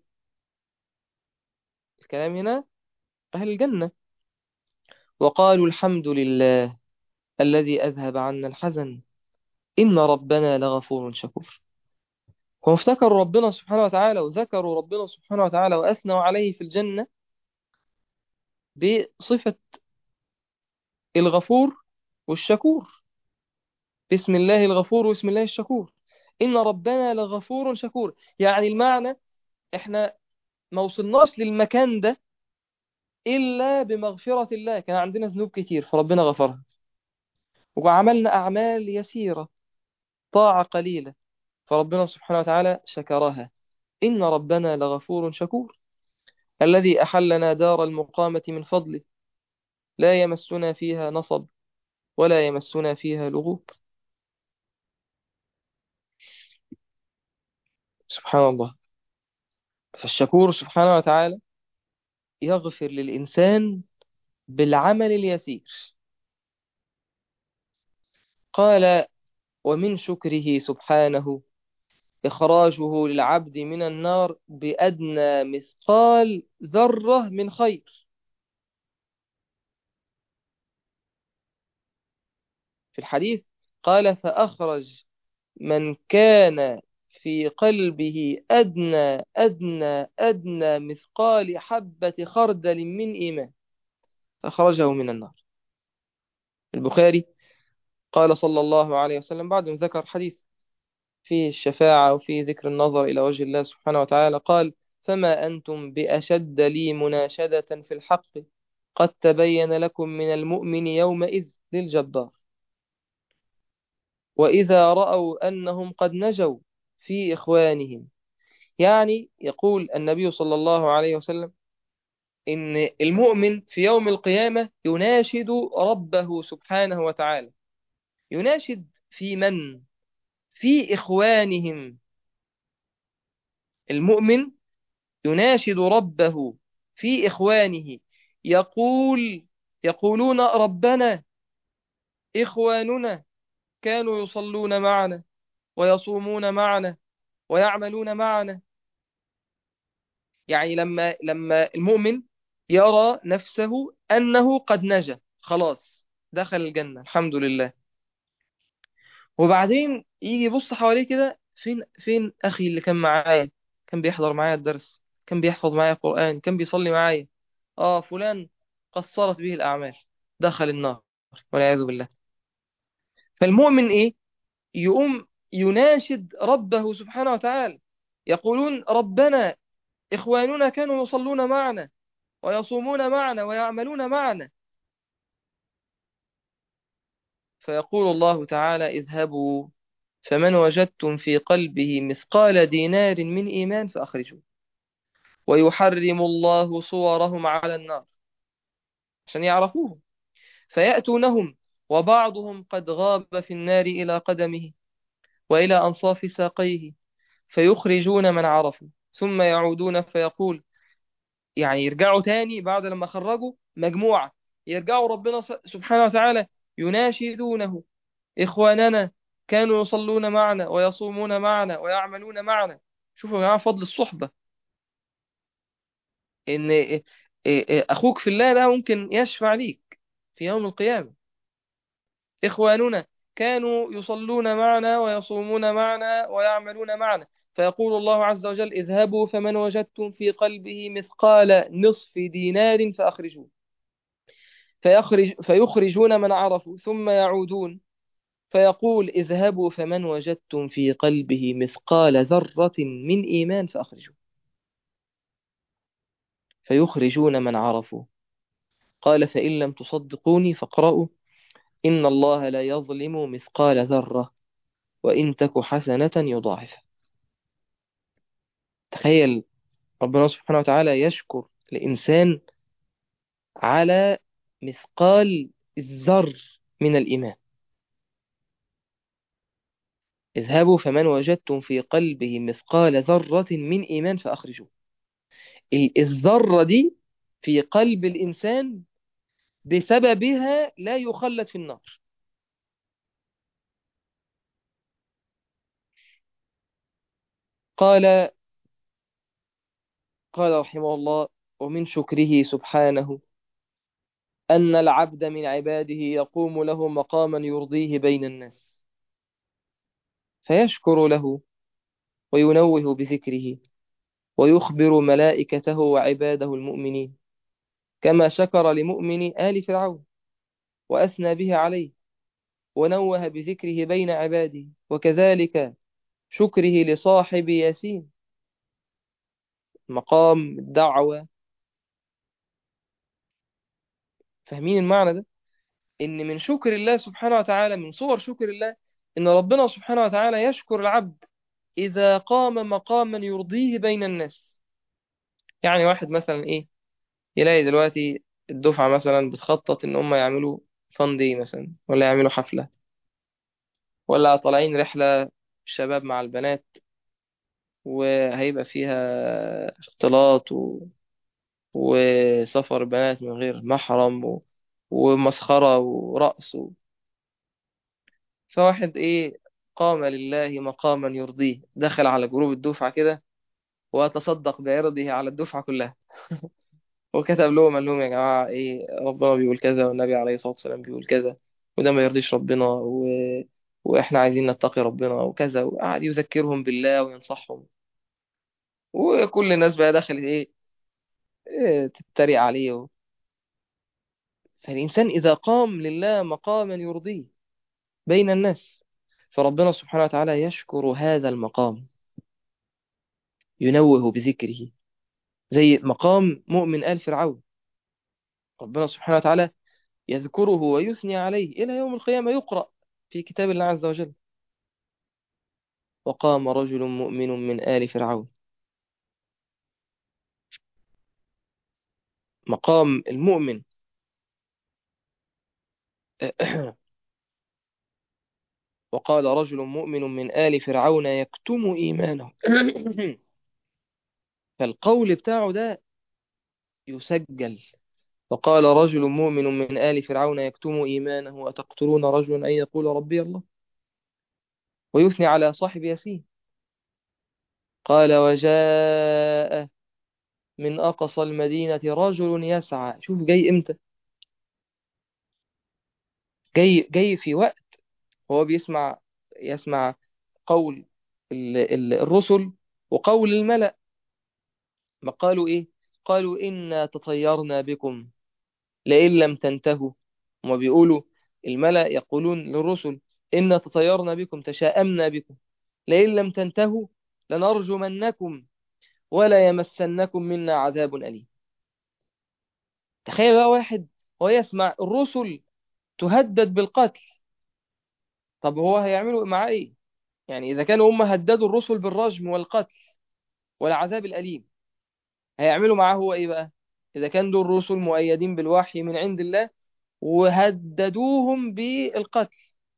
الكلام هنا أهل الجنة، وقالوا الحمد لله الذي أذهب عنا الحزن إن ربنا لغفور شكور. هم افتكروا ربنا سبحانه وتعالى وذكروا ربنا سبحانه وتعالى وأثنوا عليه في الجنة بصفة الغفور والشكور، بسم الله الغفور واسم الله الشكور. إن ربنا لغفور شكور، يعني المعنى إحنا ما وصلناش للمكان ده إلا بمغفرة الله. كان عندنا ذنوب كتير فربنا غفرها، وعملنا أعمال يسيرة، طاعة قليلة، فربنا سبحانه وتعالى شكرها. إن ربنا لغفور شكور الذي أحلنا دار المقامة من فضله لا يمسنا فيها نصب ولا يمسنا فيها لغوب. سبحان الله. فالشكور سبحانه وتعالى يغفر للإنسان بالعمل اليسير. قال: ومن شكره سبحانه إخراجه للعبد من النار بأدنى مثقال ذرة من خير. في الحديث قال: فأخرج من كان في قلبه أدنى أدنى أدنى مثقال حبة خردل من إيمان فأخرجه من النار. البخاري قال صلى الله عليه وسلم بعد أن ذكر حديث فيه الشفاعة وفيه ذكر النظر إلى وجه الله سبحانه وتعالى، قال: فما أنتم بأشد لي مناشدة في الحق قد تبين لكم من المؤمن يومئذ للجبار، وإذا رأوا أنهم قد نجوا في إخوانهم. يعني يقول النبي صلى الله عليه وسلم إن المؤمن في يوم القيامة يناشد ربه سبحانه وتعالى. يناشد في من؟ في إخوانهم. المؤمن يناشد ربه في إخوانه، يقول يقولون ربنا إخواننا كانوا يصلون معنا ويصومون معنا ويعملون معنا. يعني لما لما المؤمن يرى نفسه أنه قد نجا خلاص دخل الجنة الحمد لله، وبعدين يجي يبص حواليه كده، فين فين أخي اللي كان معايا، كان بيحضر معايا الدرس، كان بيحفظ معايا القرآن، كان بيصلي معايا؟ آه فلان قصرت به الأعمال دخل النار والعياذ بالله. فالمؤمن إيه؟ يقوم يناشد ربه سبحانه وتعالى، يقولون ربنا إخواننا كانوا يصلون معنا ويصومون معنا ويعملون معنا. فيقول الله تعالى اذهبوا فمن وجدتم في قلبه مثقال دينار من إيمان فأخرجوه، ويحرم الله صورهم على النار عشان يعرفوهم، فيأتونهم وبعضهم قد غاب في النار إلى قدمه وإلى أنصاف ساقيه، فيخرجون من عرفوا ثم يعودون فيقول، يعني يرجعوا تاني بعد لما خرجوا مجموعة، يرجعوا ربنا سبحانه وتعالى يناشدونه إخواننا كانوا يصلون معنا ويصومون معنا ويعملون معنا. شوفوا يا جماعة فضل الصحبة، إن إيه- إيه- إيه أخوك في الله ده ممكن يشفع ليك في يوم القيامة. إخواننا كانوا يصلون معنا ويصومون معنا ويعملون معنا، فيقول الله عز وجل اذهبوا فمن وجدتم في قلبه مثقال نصف دينار فأخرجوه، فيخرج فيخرجون من عرفوا ثم يعودون فيقول اذهبوا فمن وجدتم في قلبه مثقال ذرة من إيمان فأخرجوه، فيخرجون من عرفوا. قال فإن لم تصدقوني فاقرأوا إن الله لا يظلم مثقال ذرة وإن تك حسنة يضاعفها. تخيل ربنا سبحانه وتعالى يشكر الإنسان على مثقال الذر من الإيمان. اذهبوا فمن وجدتم في قلبه مثقال ذرة من إيمان فأخرجوه. ال- الذرة دي في قلب الإنسان بسببها لا يخلد في النار. قال قال رحمه الله ومن شكره سبحانه أن العبد من عباده يقوم له مقاما يرضيه بين الناس، فيشكر له وينوه بذكره ويخبر ملائكته وعباده المؤمنين، كما شكر لمؤمن آل فرعون وأثنى به عليه ونوه بذكره بين عباده، وكذلك شكره لصاحب ياسين مقام الدعوة. فاهمين المعنى ده؟ إن من شكر الله سبحانه وتعالى، من صور شكر الله، إن ربنا سبحانه وتعالى يشكر العبد إذا قام مقاما يرضيه بين الناس. يعني واحد مثلا إيه، يلاقي دلوقتي الدفعة مثلا بتخطط إن هم يعملوا فان دي مثلا، ولا يعملوا حفلة، ولا طالعين رحلة الشباب مع البنات، وهيبقى فيها اختلاط و... وسفر بنات من غير محرم و... ومسخرة ورقص و... فواحد ايه قام لله مقاما يرضيه، دخل على جروب الدفعة كده وتصدق بعرضه على الدفعة كلها، وكتب لهم قال لهم يا جماعة ايه ربنا بيقول كذا والنبي عليه الصلاة والسلام بيقول كذا، وده ما يرضيش ربنا و... واحنا عايزين نتقي ربنا وكذا، وقعد يذكرهم بالله وينصحهم، وكل الناس بقى دخلت ايه, إيه تتريق عليه. فالإنسان إذا قام لله مقاما يرضيه بين الناس، فربنا سبحانه وتعالى يشكر هذا المقام، ينوه بذكره، زي مقام مؤمن آل فرعون، ربنا سبحانه وتعالى يذكره ويثني عليه إلى يوم القيامة، يقرأ في كتاب الله عز وجل. وقام رجل مؤمن من آل فرعون، مقام المؤمن. وقال رجل مؤمن من آل فرعون يكتم إيمانه. فالقول بتاعه ده يسجل فقال رجل مؤمن من آل فرعون يكتم إيمانه أتقتلون رجلا أن يقول ربي الله ويثني على صاحب ياسين. قال وجاء من أقصى المدينة رجل يسعى. شوف جاي إمتى؟ جاي جاي في وقت هو بيسمع يسمع قول ال- ال- الرسل وقول الملأ. ما قالوا إيه؟ قالوا إنا تطيرنا بكم لئن لم تنتهوا. هما بيقولوا الملأ يقولون للرسل إنا تطيرنا بكم تشاءمنا بكم لئن لم تنتهوا لنرجمنكم ولا يمسنكم منا عذاب أليم. تخيل بقى واحد هو يسمع الرسل تهدد بالقتل. طب هو هيعملوا معاه إيه؟ يعني إذا كانوا هم هددوا الرسل بالرجم والقتل والعذاب الأليم، هيعملوا معاه هو إيه بقى؟ إذا كان دول الرسل مؤيدين بالوحي من عند الله وهددوهم بالقتل،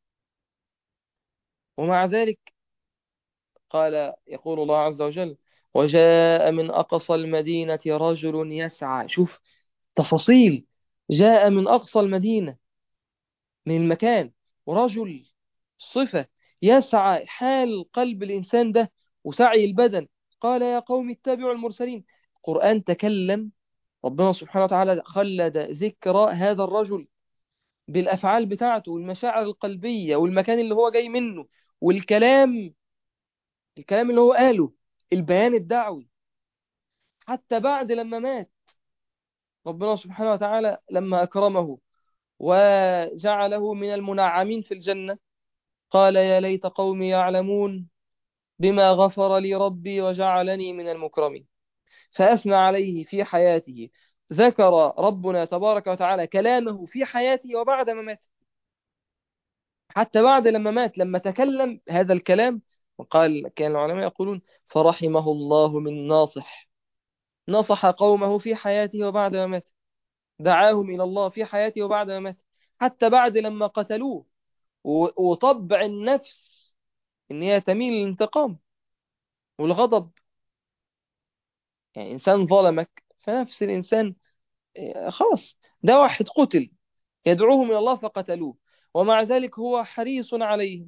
ومع ذلك قال يقول الله عز وجل وجاء من أقصى المدينة رجل يسعى. شوف تفاصيل، جاء من أقصى المدينة من المكان، ورجل صفة يسعى حال قلب الإنسان ده وسعي البدن. قال يا قوم اتبعوا المرسلين. القرآن تكلم، ربنا سبحانه وتعالى خلد ذكر هذا الرجل بالأفعال بتاعته والمشاعر القلبية والمكان اللي هو جاي منه والكلام، الكلام اللي هو قاله، البيان الدعوي. حتى بعد لما مات ربنا سبحانه وتعالى لما أكرمه وجعله من المنعمين في الجنة قال يا ليت قومي يعلمون بما غفر لي ربي وجعلني من المكرمين. فأثنى عليه في حياته، ذكر ربنا تبارك وتعالى كلامه في حياته وبعد ما مات. حتى بعد لما مات لما تكلم هذا الكلام وقال، كان العلماء يقولون فرحمه الله من ناصح نصح قومه في حياته وبعد ما مات، دعاهم إلى الله في حياته وبعد ما مات. حتى بعد لما قتلوه و- وطبع النفس إن هي تميل للانتقام والغضب. يعني إنسان ظلمك فنفس الإنسان آه، خلاص، ده واحد قتل يدعوهم إلى الله فقتلوه، ومع ذلك هو حريص عليهم.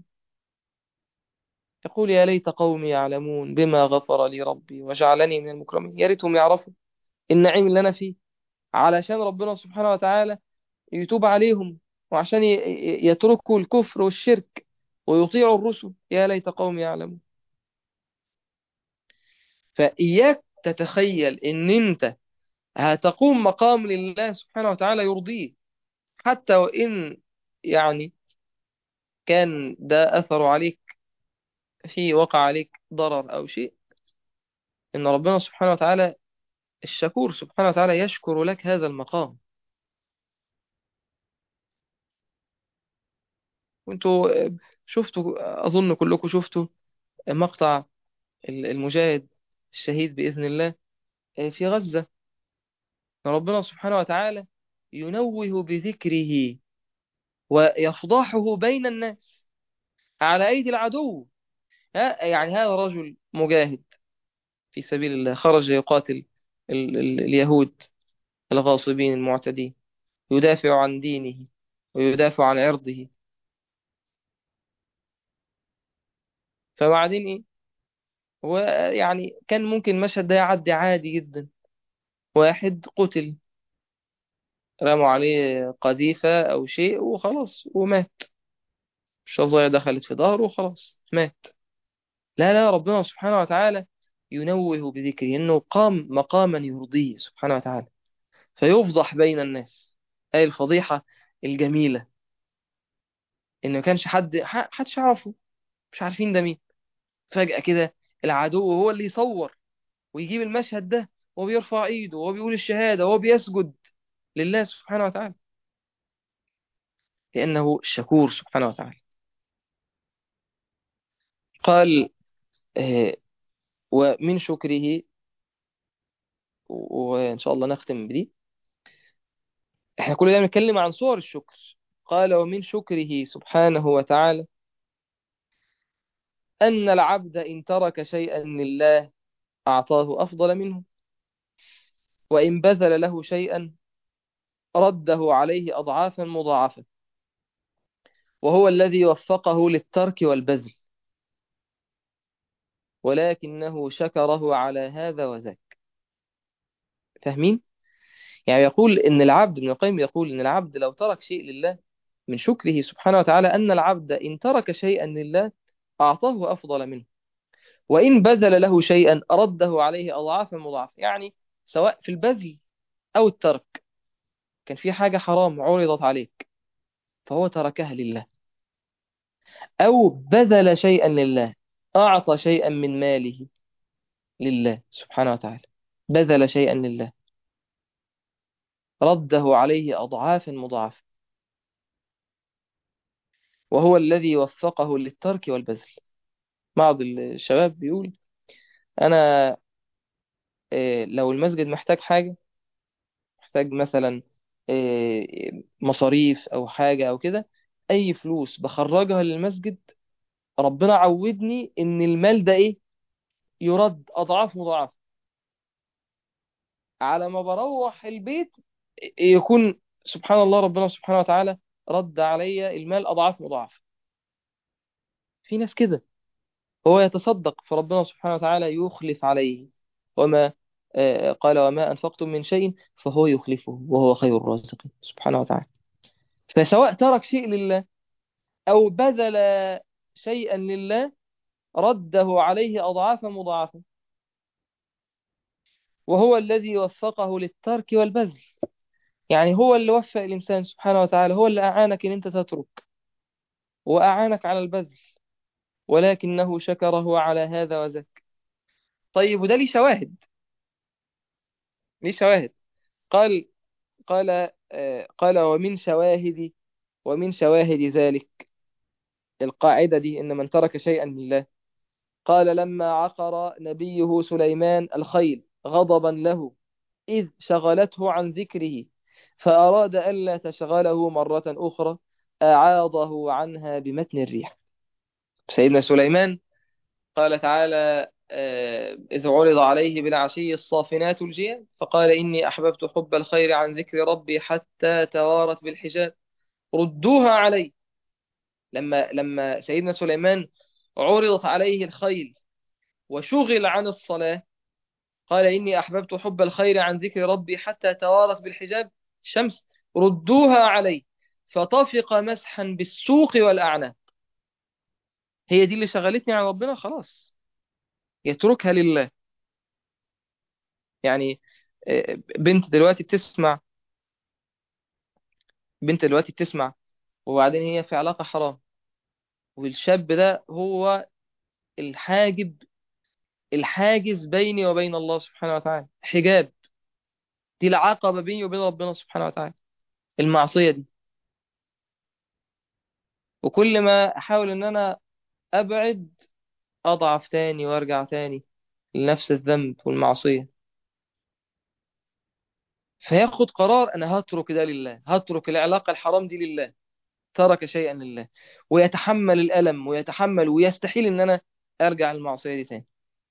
يقول يا ليت قومي يعلمون بما غفر لي ربي وجعلني من المكرمين. يا ريتهم يعرفوا النعيم اللي أنا فيه، علشان ربنا سبحانه وتعالى يتوب عليهم وعشان ي- ي- يتركوا الكفر والشرك ويطيعوا الرسل. يا ليت قومي يعلمون. فإياك تتخيل إن أنت هتقوم مقام لله سبحانه وتعالى يرضيه، حتى وإن يعني كان ده أثر عليك، في وقع عليك ضرر أو شيء، إن ربنا سبحانه وتعالى الشكور سبحانه وتعالى يشكر لك هذا المقام. وانتوا شفتوا، أظن كلكم شفتوا مقطع المجاهد الشهيد بإذن الله في غزة، ربنا سبحانه وتعالى ينوه بذكره ويفضحه بين الناس على أيدي العدو. ها- يعني هذا رجل مجاهد في سبيل الله خرج يقاتل ال ال اليهود الغاصبين المعتدين، يدافع عن دينه ويدافع عن عرضه. فبعدين إيه؟ هو يعني كان ممكن المشهد ده يعدي عادي جدا، واحد قتل رموا عليه قذيفة أو شيء وخلاص ومات، الشظايا دخلت في ظهره وخلاص مات. لا لا، ربنا سبحانه وتعالى ينوه بذكره إنه قام مقاما يرضيه سبحانه وتعالى فيفضح بين الناس. أي الفضيحة الجميلة إن ما كانش حد ح- حدش يعرفه، مش عارفين ده مين. فجأة كده العدو هو اللي يصور ويجيب المشهد ده وهو بيرفع ايده وهو بيقول الشهادة وهو بيسجد لله سبحانه وتعالى، لأنه شكور سبحانه وتعالى. قال آه، ومن شكره، وإن شاء الله نختم بدي، احنا كل ده بنتكلم عن صور الشكر. قال ومن شكره سبحانه وتعالى أن العبد إن ترك شيئا لله أعطاه أفضل منه، وإن بذل له شيئا رده عليه أضعافا مضاعفة، وهو الذي وفقه للترك والبذل، ولكنه شكره على هذا وذاك. فاهمين؟ يعني يقول إن العبد، ابن القيم يقول إن العبد لو ترك شيء لله من شكره سبحانه وتعالى، أن العبد إن ترك شيئا لله أعطاه أفضل منه، وإن بذل له شيئا رده عليه أضعافا مضاعفة. يعني سواء في البذل أو الترك، كان في حاجة حرام عرضت عليك فهو تركها لله، أو بذل شيئا لله، أعطى شيئا من ماله لله سبحانه وتعالى، بذل شيئا لله رده عليه أضعافا مضاعفة، وهو الذي وفقه للترك والبذل. بعض الشباب بيقول: أنا آه، لو المسجد محتاج حاجة، محتاج مثلا آه، مصاريف أو حاجة أو كده، أي فلوس بخرجها للمسجد ربنا عودني إن المال ده إيه، يرد أضعاف مضاعفة. على ما بروح البيت يكون سبحان الله ربنا سبحانه وتعالى رد علي المال أضعاف مضاعفة. في ناس كده، هو يتصدق فربنا سبحانه وتعالى يخلف عليه. وما آه، قال: وما أنفقتم من شيء فهو يخلفه وهو خير الرازقين سبحانه وتعالى. فسواء ترك شيء لله أو بذل شيئا لله رده عليه أضعافا مضاعفة، وهو الذي وفقه للترك والبذل. يعني هو اللي وفق الإنسان سبحانه وتعالى، هو اللي أعانك إن أنت تترك وأعانك على البذل، ولكنه شكره على هذا وذاك. طيب، وده ليه شواهد، ليه شواهد. قال قال آه، قال: ومن شواهد ومن شواهد ذلك القاعدة دي، إن من ترك شيئا لله. قال: لما عقر نبيه سليمان الخيل غضبا له إذ شغلته عن ذكره، فأراد ألا تشغله مرة أخرى، أعاضه عنها بمتن الريح. سيدنا سليمان قال تعالى: آه، إذ عرض عليه بالعشي الصافنات الجياد فقال: إني أحببت حب الخير عن ذكر ربي حتى توارت بالحجاب ردوها علي. لما لما سيدنا سليمان عرضت عليه الخيل وشغل عن الصلاة، قال: إني أحببت حب الخير عن ذكر ربي حتى توارت بالحجاب الشمس ردوها علي، فطفق مسحا بالسوق والأعناق. هي دي اللي شغلتني عن ربنا، خلاص يتركها لله. يعني آه، بنت دلوقتي بتسمع بنت دلوقتي بتسمع وبعدين هي في علاقة حرام، والشاب ده هو الحاجب الحاجز بيني وبين الله سبحانه وتعالى، حجاب، دي العقبة بيني وبين ربنا سبحانه وتعالى، المعصية دي. وكل ما أحاول إن أنا أبعد أضعف تاني وأرجع تاني لنفس الذنب والمعصية. فياخد قرار: أنا هترك ده لله، هترك العلاقة الحرام دي لله. ترك شيئا لله، ويتحمل الألم ويتحمل ويستحيل إن أنا أرجع للمعصية دي تاني.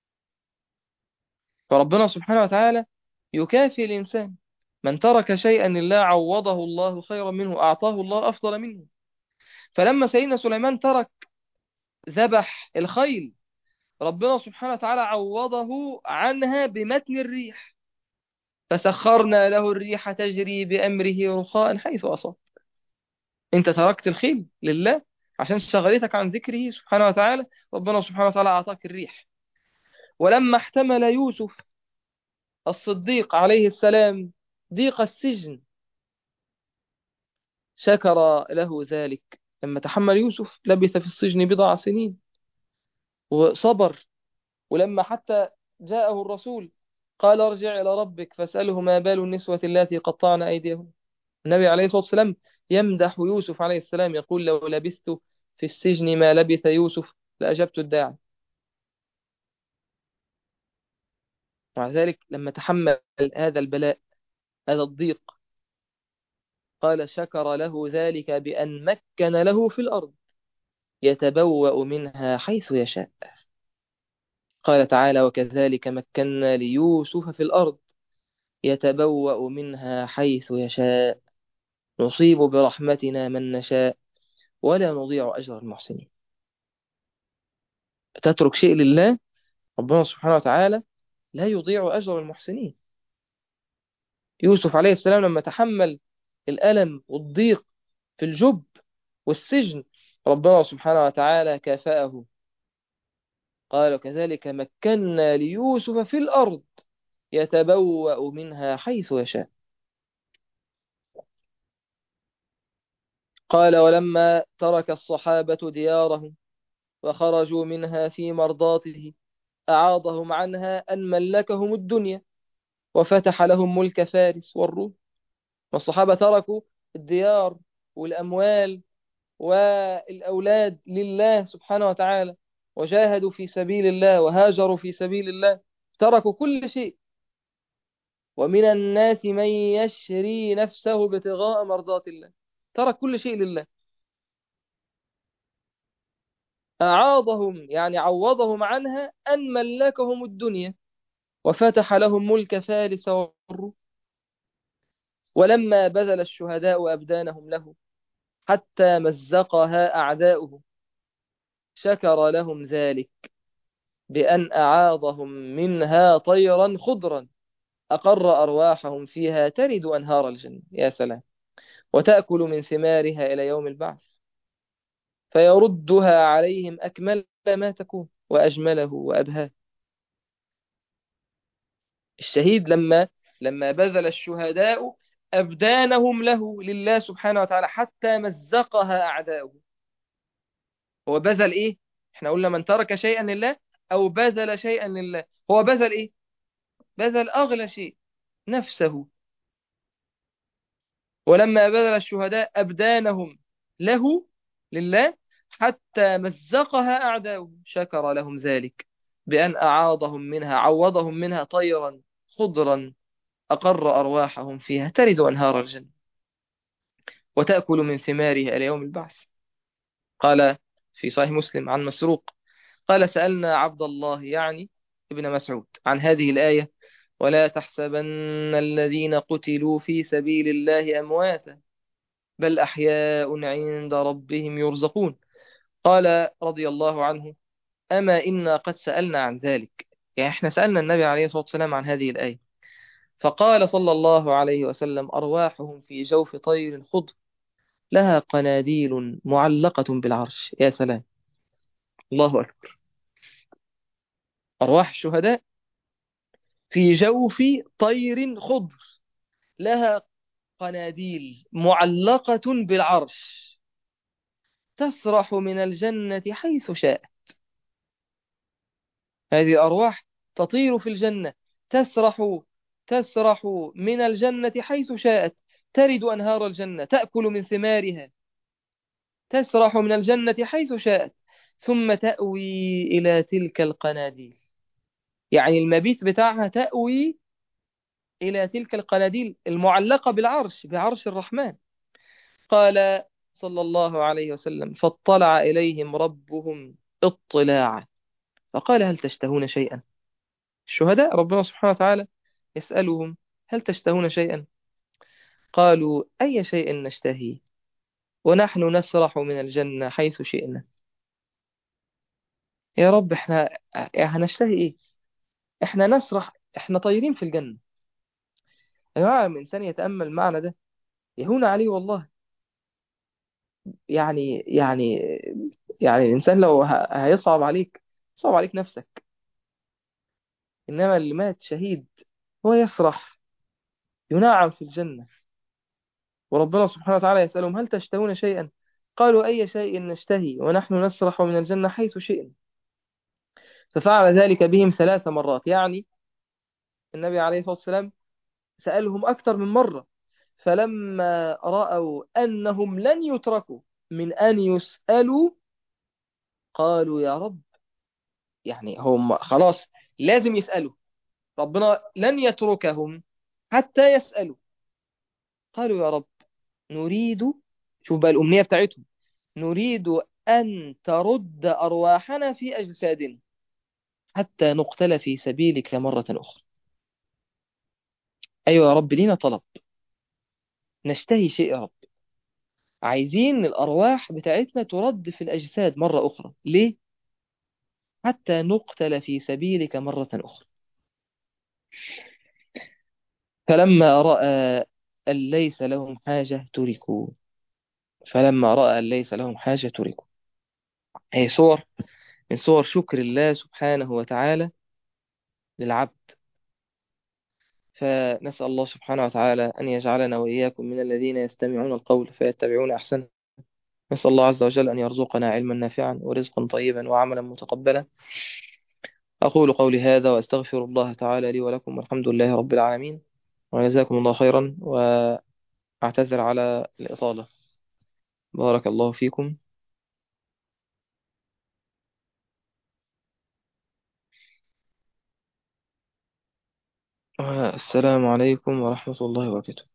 فربنا سبحانه وتعالى يكافئ الإنسان، من ترك شيئا لله عوضه الله خيرا منه، أعطاه الله أفضل منه. فلما سيدنا سليمان ترك ذبح الخيل، ربنا سبحانه وتعالى عوضه عنها بمتن الريح، فسخرنا له الريح تجري بأمره رخاء حيث أصاب. انت تركت الخيل لله عشان شغلتك عن ذكره سبحانه وتعالى، ربنا سبحانه وتعالى أعطاك الريح. ولما احتمل يوسف الصديق عليه السلام ضيق السجن، شكر له ذلك. لما تحمل يوسف لبث في السجن بضع سنين وصبر. ولما حتى جاءه الرسول قال: ارجع إلى ربك فاسأله ما بال النسوة اللاتي قطعن أيديهن. النبي عليه الصلاة والسلام يمدح يوسف عليه السلام، يقول: لو لبثت في السجن ما لبث يوسف لأجبت الداعي. مع ذلك لما تحمل هذا البلاء، هذا الضيق، قال: شكر له ذلك بأن مكن له في الأرض يتبوأ منها حيث يشاء. قال تعالى: وكذلك مكنا ليوسف في الأرض يتبوأ منها حيث يشاء. نصيب برحمتنا من نشاء ولا نضيع أجر المحسنين. تترك شيء لله، ربنا سبحانه وتعالى لا يضيع أجر المحسنين. يوسف عليه السلام لما تحمل الألم والضيق في الجب والسجن، ربنا سبحانه وتعالى كافأه. قال كذلك مكنا ليوسف في الأرض يتبوأ منها حيث يشاء. قال ولما ترك الصحابة ديارهم وخرجوا منها في مرضاته أعاضهم عنها أن ملكهم الدنيا وفتح لهم ملك فارس والروم. والصحابة تركوا الديار والأموال والأولاد لله سبحانه وتعالى، وجاهدوا في سبيل الله وهاجروا في سبيل الله، تركوا كل شيء. ومن الناس من يشري نفسه ابتغاء مرضات الله، ترك كل شيء لله. أعاضهم يعني عوضهم عنها أن ملكهم الدنيا وفتح لهم ملك فارس والروم. ولما بذل الشهداء أبدانهم له حتى مزقها أعداؤه شكر لهم ذلك بأن أعاضهم منها طيرا خضرا أقر أرواحهم فيها ترد أنهار الجنة. يا سلام. وتأكل من ثمارها إلى يوم البعث فيردها عليهم أكمل ما تكون وأجمله وأبهاه. الشهيد لما لما بذل الشهداء أبدانهم له لله سبحانه وتعالى حتى مزقها أعداؤه. هو بذل إيه؟ إحنا قلنا من ترك شيئا لله أو بذل شيئا لله. هو بذل إيه؟ بذل أغلى شيء، نفسه. ولما بذل الشهداء أبدانهم له لله حتى مزقها أعداؤه شكر لهم ذلك بأن أعاضهم منها عوضهم منها طيرا خضرا أقر أرواحهم فيها ترد أنهار الجنة وتأكل من ثمارها إلى يوم البعث. قال في صحيح مسلم عن مسروق قال سألنا عبد الله يعني ابن مسعود عن هذه الآية ولا تحسبن الذين قتلوا في سبيل الله أمواتا بل أحياء عند ربهم يرزقون. قال رضي الله عنه أما إنا قد سألنا عن ذلك، يعني إحنا سألنا النبي عليه الصلاة والسلام عن هذه الآية، فقال صلى الله عليه وسلم أرواحهم في جوف طير خضر لها قناديل معلقة بالعرش. يا سلام، الله أكبر. أرواح الشهداء في جوف طير خضر لها قناديل معلقة بالعرش تسرح من الجنة حيث شاء. هذه أرواح تطير في الجنة، تسرح تسرح من الجنة حيث شاءت، ترد أنهار الجنة، تأكل من ثمارها، تسرح من الجنة حيث شاءت، ثم تأوي إلى تلك القناديل. يعني المبيت بتاعها تأوي إلى تلك القناديل المعلقة بالعرش، بعرش الرحمن. قال صلى الله عليه وسلم فاطلع إليهم ربهم اطلاعا فقال هل تشتهون شيئا. الشهداء ربنا سبحانه وتعالى يسألهم هل تشتهون شيئا؟ قالوا أي شيء نشتهي ونحن نسرح من الجنة حيث شئنا. يا رب احنا هنشتهي ايه؟ احنا نسرح، احنا طايرين في الجنة. يا جماعة لما الإنسان يتأمل معنى ده يهون عليه والله. يعني يعني يعني الإنسان لو ه- هيصعب عليك صعب عليك نفسك، إنما اللي مات شهيد هو يسرح ينعم في الجنة. وربنا سبحانه وتعالى يسألهم هل تشتهون شيئا؟ قالوا أي شيء نشتهي ونحن نسرح من الجنة حيث شئنا. ففعل ذلك بهم ثلاث مرات. يعني النبي عليه الصلاة والسلام سألهم أكثر من مرة، فلما رأوا أنهم لن يتركوا من أن يسألوا قالوا يا رب، يعني هم خلاص لازم يسألوا، ربنا لن يتركهم حتى يسألوا. قالوا يا رب نريد، شوف بقى الأمنية بتاعتهم، نريد أن ترد أرواحنا في أجسادنا حتى نقتل في سبيلك مرة أخرى. أيوة يا رب لينا طلب، نشتهي شيء يا رب. عايزين الأرواح بتاعتنا ترد في الأجساد مرة أخرى. ليه؟ حتى نقتل في سبيلك مرة أخرى. فلما رأى أن ليس لهم حاجة تركوا. فلما رأى أن ليس لهم حاجة تركوا. هي صور من صور شكر الله سبحانه وتعالى للعبد. فنسأل الله سبحانه وتعالى أن يجعلنا وإياكم من الذين يستمعون القول فيتبعون أحسنه. نسأل الله عز وجل أن يرزقنا علما نافعا ورزقا طيبا وعملا متقبلا. أقول قولي هذا وأستغفر الله تعالى لي ولكم، والحمد لله رب العالمين، وجزاكم الله خيرا، وأعتذر على الإطالة. بارك الله فيكم. السلام عليكم ورحمة الله وبركاته.